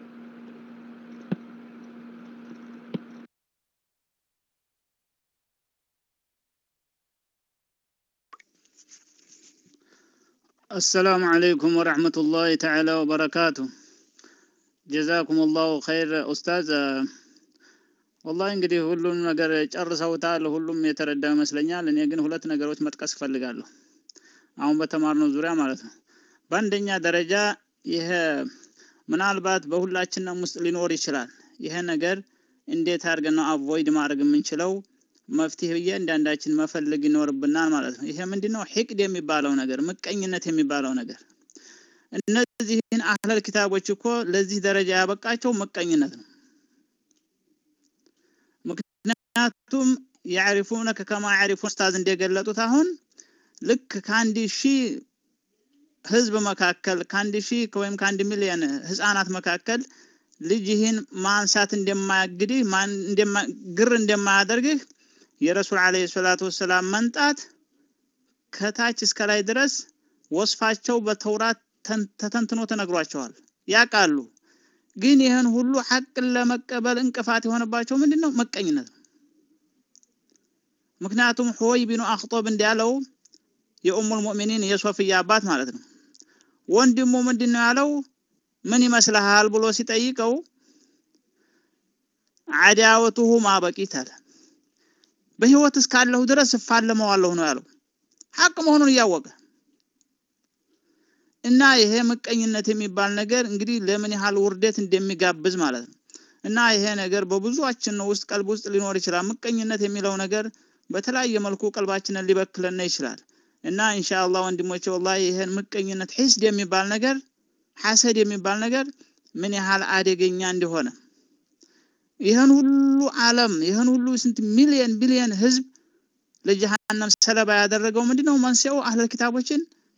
Speaker 7: السلام عليكم ورحمة الله تعالى وبركاته جزاكم الله خير أستاذ والله እንግዲህ ሁሉም ነገር ጨርሰውታል ሁሉም የተረዳ መስለኛል እኔ ግን ሁለት ነገሮች መጥቀስ ፈልጋለሁ አሁን በተማርነው ዙሪያ ማለት ነው በአንደኛ ደረጃ ይሄ ምናልባት በሁላችንም ውስጥ ሊኖር ይችላል ይሄ ነገር እንዴት አድርገን ነው አቮይድ ማድረግ የምንችለው መፍትሄ እያንዳንዳችን መፈለግ ይኖርብናል ማለት ነው። ይሄ ምንድነው? ሂቅድ የሚባለው ነገር፣ ምቀኝነት የሚባለው ነገር። እነዚህን አህለል ኪታቦች እኮ ለዚህ ደረጃ ያበቃቸው ምቀኝነት ነው። ምክንያቱም يعرفونك كما يعرفون ኡስታዝ እንደገለጡት አሁን ልክ ከአንድ ሺህ ህዝብ መካከል ከአንድ ሺህ ወይም ከአንድ ሚሊዮን ህፃናት መካከል ልጅህን ማንሳት እንደማያግድህ ማን እንደማ ግር እንደማያደርግህ የረሱል አለይሂ ሰላቱ ወሰለም መንጣት ከታች እስከ ላይ ድረስ ወስፋቸው በተውራት ተተንትኖ ተነግሯቸዋል ያቃሉ። ግን ይሄን ሁሉ ሐቅን ለመቀበል እንቅፋት የሆነባቸው ምንድነው? መቀኝነት ነው። ምክንያቱም ሆይ ቢኑ አኽጦብ እንዳለው የኡሙል ሙእሚኒን የሶፊያ አባት ማለት ነው። ወንድሙ ምንድነው ያለው? ምን ይመስልሃል ብሎ ሲጠይቀው አዳወቱሁ ማበቂታል በህይወት እስካለሁ ድረስ እፋለመዋለሁ ነው ያለው። ሐቅ መሆኑን ያወቀ እና ይሄ ምቀኝነት የሚባል ነገር እንግዲህ ለምን ያህል ውርደት እንደሚጋብዝ ማለት ነው። እና ይሄ ነገር በብዙአችን ነው ውስጥ ቀልብ ውስጥ ሊኖር ይችላል። ምቀኝነት የሚለው ነገር በተለያየ መልኩ ቀልባችንን ሊበክልና ይችላል። እና ኢንሻአላህ ወንድሞቼ ወላሂ ይሄን ምቀኝነት ሒስድ የሚባል ነገር ሐሰድ የሚባል ነገር ምን ያህል አደገኛ እንደሆነ ይሄን ሁሉ ዓለም ይሄን ሁሉ ስንት ሚሊዮን ቢሊዮን ህዝብ ለጀሃነም ሰለባ ያደረገው ምንድነው? መንስኤው አህለል ኪታቦችን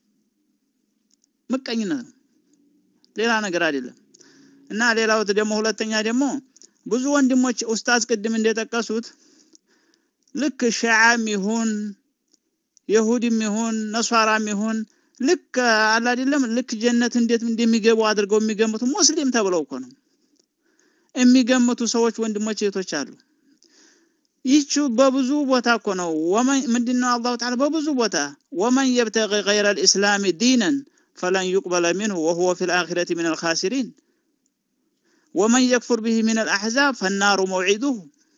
Speaker 7: ምቀኝነት ነው፣ ሌላ ነገር አይደለም። እና ሌላው ደግሞ ሁለተኛ ደግሞ ብዙ ወንድሞች ኡስታዝ ቅድም እንደጠቀሱት ልክ ሺዓም ይሁን ይሁዲም ይሁን ነሷራም ይሁን ልክ አለ አይደለም ልክ ጀነት እንዴት እንደሚገቡ አድርገው የሚገምቱ ሙስሊም ተብለው እኮ ነው የሚገምቱ ሰዎች ወንድሞች እህቶች አሉ። ይቹ በብዙ ቦታ እኮ ነው ወመን ምንድነው አላህ ተዓላ በብዙ ቦታ ወመን يبتغي غير الاسلام دينا فلن يقبل منه وهو في الاخره من الخاسرين ومن يكفر به من الاحزاب فالنار موعده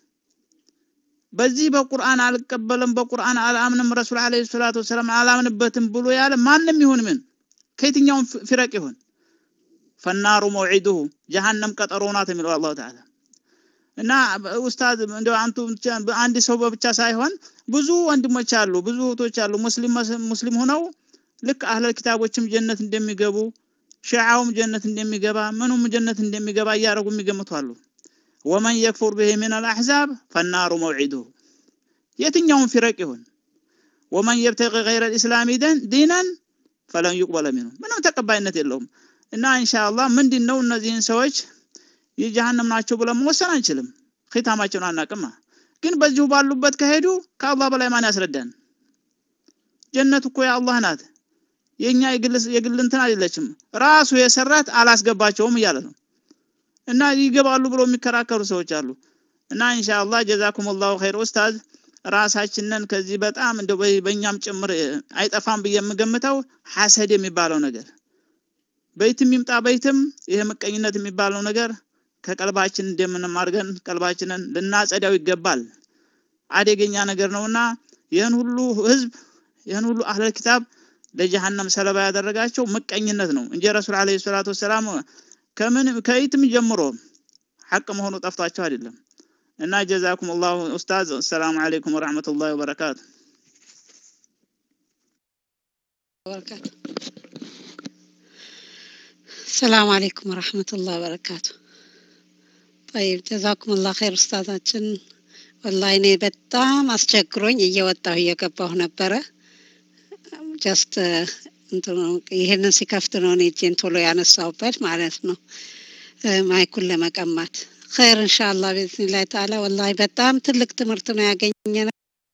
Speaker 7: በዚህ በቁርአን አልቀበልም በቁርአን አላምንም ረሱል አለይሂ ሰላቱ ወሰለም አላምንበትም ብሎ ያለ ማንንም ይሁን ምን ከየትኛው ፍረቅ ይሁን فالنار موعده جهنم ቀጠሮናት የሚለው አላህ ተዓላ። እና ኡስታዝ እንደው አንቱ አንድ ሰው ብቻ ሳይሆን ብዙ ወንድሞች አሉ ብዙ እህቶች አሉ ሙስሊም ሙስሊም ሆነው ልክ አህለል ኪታቦችም ጀነት እንደሚገቡ ሺዓውም ጀነት እንደሚገባ ምኑም ጀነት እንደሚገባ ያረጉ የሚገምቱ አሉ። ومن يكفر به من الاحزاب فالنار موعده የትኛውም ፍረቅ ይሁን ومن يبتغي غير الاسلام دينا فلن يقبل منه ምንም ተቀባይነት የለውም። እና ኢንሻአላህ ምንድነው እነዚህን ሰዎች የጀሃነም ናቸው ብለን መወሰን አንችልም፣ ኺታማቸውን አናቅማ። ግን በዚሁ ባሉበት ከሄዱ ከአላህ በላይ ማን ያስረዳን? ጀነት እኮ የአላህ ናት፣ የኛ የግል የግል እንትን አይደለችም። ራሱ የሰራት አላስገባቸውም እያለ ነው። እና ይገባሉ ብሎ የሚከራከሩ ሰዎች አሉ። እና ኢንሻአላህ ጀዛኩሙላሁ ኸይር ኡስታዝ ራሳችንን ከዚህ በጣም እንደው በእኛም ጭምር አይጠፋም በየምገምተው ሐሰድ የሚባለው ነገር በይትም ይምጣ በይትም ይሄ ምቀኝነት የሚባለው ነገር ከቀልባችን እንደምንም አድርገን ቀልባችንን ልናጸዳው ይገባል። አደገኛ ነገር ነውና ይሄን ሁሉ ህዝብ ይሄን ሁሉ አህለል ኪታብ ለጀሃነም ሰለባ ያደረጋቸው ምቀኝነት ነው እንጂ ረሱል አለይሂ ሰላቱ ወሰለም ከምን ከይትም ጀምሮ ሐቅ መሆኑ ጠፍቷቸው አይደለም። እና ጀዛኩሙላሁ ኡስታዝ ሰላም አለይኩም ወራህመቱላሂ ወበረካቱ
Speaker 4: ወበረካቱ ሰላም አለይኩም ወራህመቱላሂ ወበረካቱ። طيب جزاكم الله خير ኡስታዛችን والله እኔ በጣም አስቸግሮኝ እየወጣሁ እየገባሁ ነበር። ጀስት እንትኑ ይሄንን ሲከፍት ነው እኔ እጄን ቶሎ ያነሳውበት ማለት ነው ማይኩን ለመቀማት። خير ان شاء الله باذن الله تعالى والله በጣም ትልቅ ትምህርት ነው ያገኘነው።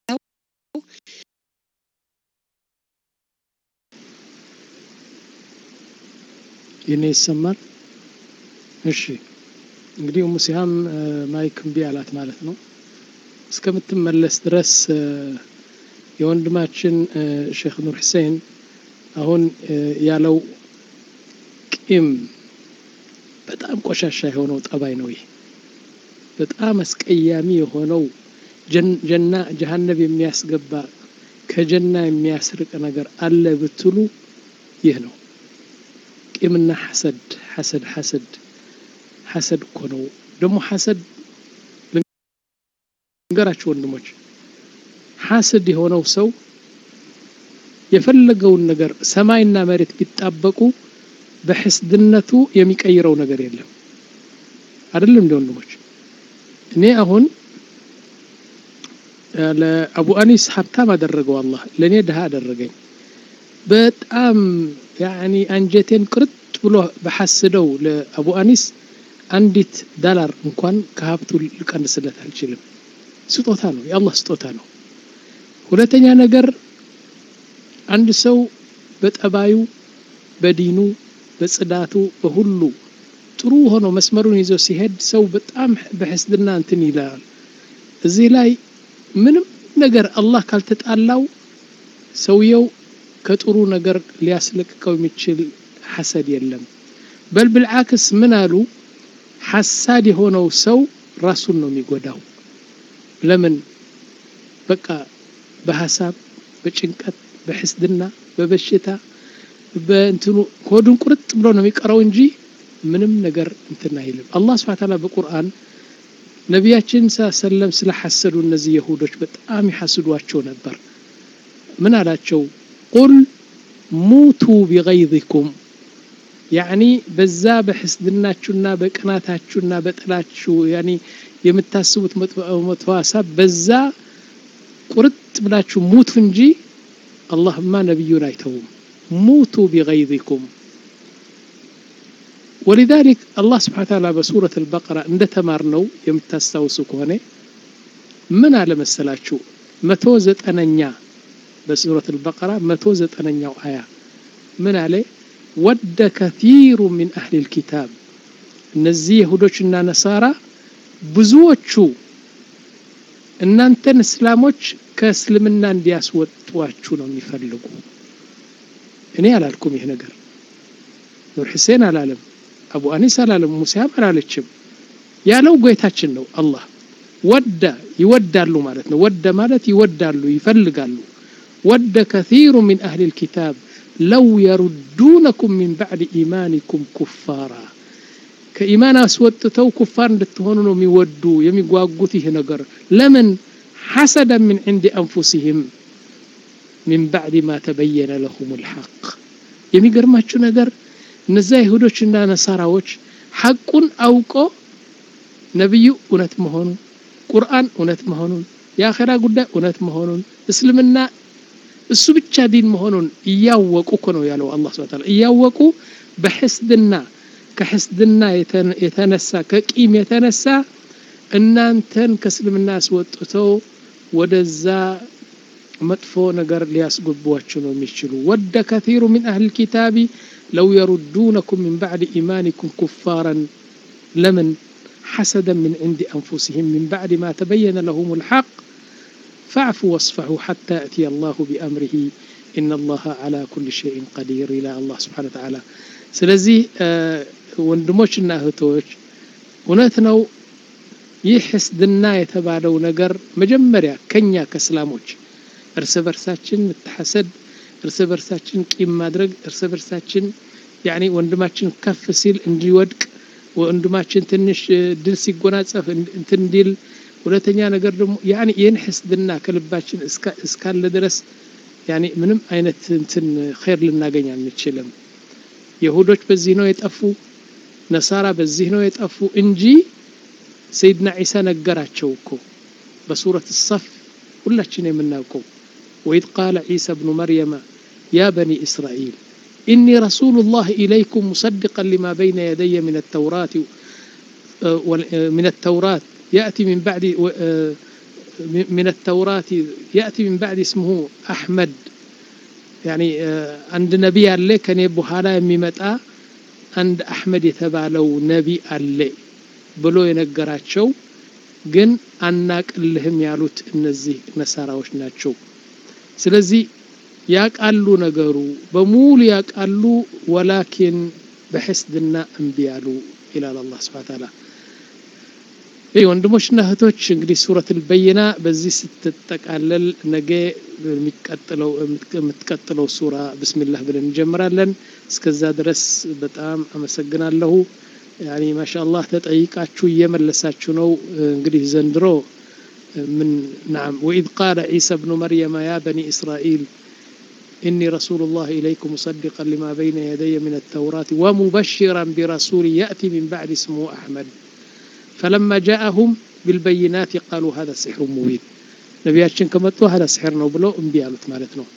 Speaker 1: የኔ ይሰማል? እሺ እንግዲህ ሙሲሃም ማይክ እምቢ አላት ማለት ነው። እስከምትመለስ ድረስ የወንድማችን ሼክ ኑር ሁሴን አሁን ያለው ቂም በጣም ቆሻሻ የሆነው ጠባይ ነው። ይሄ በጣም አስቀያሚ የሆነው ጀና ጀሃነም የሚያስገባ ከጀና የሚያስርቅ ነገር አለ ብትሉ ይህ ነው። ቂምና ሐሰድ ሐሰድ ሐሰድ ሐሰድ እኮ ነው። ደግሞ ሐሰድ ልንገራችሁ ወንድሞች ሐስድ የሆነው ሰው የፈለገውን ነገር ሰማይና መሬት ቢጣበቁ በሕስድነቱ የሚቀይረው ነገር የለም አይደለም እንደ ወንድሞች እኔ አሁን ለአቡ አኒስ ሀብታም አደረገው አላህ ለኔ ድሃ አደረገኝ በጣም ያኒ አንጀቴን ቅርጥ ብሎ በሐስደው ለአቡ አኒስ አንዲት ዶላር እንኳን ከሀብቱ ልቀንስለት አልችልም ስጦታ ነው የአላህ ስጦታ ነው ሁለተኛ ነገር አንድ ሰው በጠባዩ በዲኑ በጽዳቱ በሁሉ ጥሩ ሆኖ መስመሩን ይዞ ሲሄድ ሰው በጣም በሕስድና እንትን ይላል እዚህ ላይ ምንም ነገር አላህ ካልተጣላው ሰውየው ከጥሩ ነገር ሊያስለቅቀው የሚችል ሐሰድ የለም በል بالعكس ምን አሉ ሐሳድ የሆነው ሰው ራሱን ነው የሚጎዳው ለምን በቃ በሐሳብ በጭንቀት በሕስድና በበሽታ በእንትኑ ሆዱን ቁርጥ ብሎ ነው የሚቀረው እንጂ ምንም ነገር እንትን አይልም አላህ Subhanahu Wa Ta'ala በቁርአን ነቢያችን ሰለም ስለ ሐሰዱ እነዚህ ይሁዶች በጣም ይሐስዷቸው ነበር ምን አላቸው ቁል ሙቱ بغيظكم يعني በዛ በሕስድናችሁና በቅናታችሁና በጥላችሁ يعني የምታስቡት መጥፎ ሐሳብ በዛ ቁርጥ ብላችሁ ሙቱ እንጂ አላህማ ነብዩን አይተውም موتوا بغيظكم ولذلك الله سبحانه وتعالى بسورة البقرة عند تمارنو يمتستوسوا كونه من على مسلاتشو متوزت أننيا بسورة البقرة متوزت أننيا آية من عليه ود كثير من أهل الكتاب نزيه هدوشنا نصارى بزوتشو إن أنت نسلاموش كسلمنا اندياس وتواتشو نوم يفلقوا እኔ አላልኩም ይሄ ነገር ኑር ሁሴን አላለም አቡ አኒስ አላለም ሙሳብ አላለችም ያለው ጌታችን ነው አላህ ወደ ይወዳሉ ማለት ነው ወደ ማለት ይወዳሉ ይፈልጋሉ ወደ كثير من اهل الكتاب لو يردونكم من بعد ايمانكم كفارا ከኢማን አስወጥተው ኩፋር እንድትሆኑ ነው የሚወዱ የሚጓጉት ይሄ ነገር ለምን حسدا من عند انفسهم من بعد ما تبين لهم الحق የሚገርማችሁ ነገር እነዛ ይሁዶችና ነሳራዎች ሐቁን አውቆ ነብዩ እውነት መሆኑን ቁርአን እውነት መሆኑን የአኺራ ጉዳይ እውነት መሆኑን እስልምና እሱ ብቻ ዲን መሆኑን እያወቁ ነው ያለው አላህ Subhanahu Wa Ta'ala እያወቁ በሕስድና ከሕስድና የተነሳ ከቂም የተነሳ እናንተን ከእስልምና አስወጥተው ወደዛ መጥፎ ነገር ሊያስገቧችሁ ነው የሚችሉ ወደ كثير من اهل الكتاب لو يردونكم من بعد ايمانكم كفارا لمن حسدا من عند انفسهم من بعد ما تبين لهم الحق فاعفوا واصفحوا حتى ياتي الله بامره ان الله على كل شيء قدير الى الله سبحانه وتعالى ስለዚህ ወንድሞችና እህቶች እውነት ነው ይህ ሕስድና የተባለው ነገር መጀመሪያ ከኛ ከእስላሞች እርስ በርሳችን መተሐሰድ እርስ በርሳችን ቂም ማድረግ እርስ በርሳችን يعني ወንድማችን ከፍ ሲል እንዲወድቅ ወንድማችን ትንሽ ድል ሲጎናጸፍ እንትን እንዲል ሁለተኛ ነገር ደግሞ يعني ይህን ሕስድና ከልባችን እስካለ ድረስ يعني ምንም አይነት እንትን ኸይር ልናገኝ አንችልም ይሁዶች በዚህ ነው የጠፉ ነሳራ በዚህ ነው የጠፉ እንጂ ሰይድና ዒሳ ነገራቸው እኮ በሱረት الصف ሁላችን የምናውቀው وإذ قال عيسى ابن مريم يا بني إسرائيل إني رسول الله إليكم مصدقا لما بين يدي من التوراة من التوراة يأتي من بعد من التوراة يأتي من بعد اسمه أحمد يعني عند نبي الله كان يبوحالا يميمتا عند أحمد يتبالو نبي الله بلو ينقراتشو ግን አናቅልህም ያሉት እነዚህ ነሳራዎች ናቸው ስለዚህ ያቃሉ ነገሩ በሙሉ ያቃሉ ወላኪን በሕስድና እንቢያሉ ኢላላ አላህ Subhanahu Wa Ta'ala ይሄ ወንድሞችና እህቶች እንግዲህ ሱረት አልበይና በዚህ ስትጠቃለል ነገ የሚቀጥለው የምትቀጥለው ሱራ ቢስሚላህ ብለን እንጀምራለን እስከዛ ድረስ በጣም አመሰግናለሁ يعني ما شاء الله ተጠይቃችሁ እየመለሳችሁ ነው እንግዲህ ዘንድሮ من نعم وإذ قال عيسى ابن مريم يا بني إسرائيل إني رسول الله إليكم مصدقا لما بين يدي من التوراة ومبشرا برسول يأتي من بعد اسمه أحمد فلما جاءهم بالبينات قالوا هذا سحر مبين نبياتشن كمتو هذا سحر ነው ብለው እምቢ አሉት ማለት ነው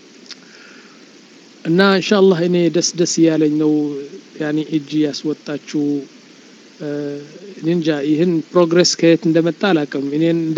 Speaker 1: እና ኢንሻአላህ እኔ ደስ ደስ ያለኝ ነው ያኒ እጅ ያስወጣችሁ ኒንጃ ይህን ፕሮግሬስ ከየት እንደመጣ አላውቅም እኔን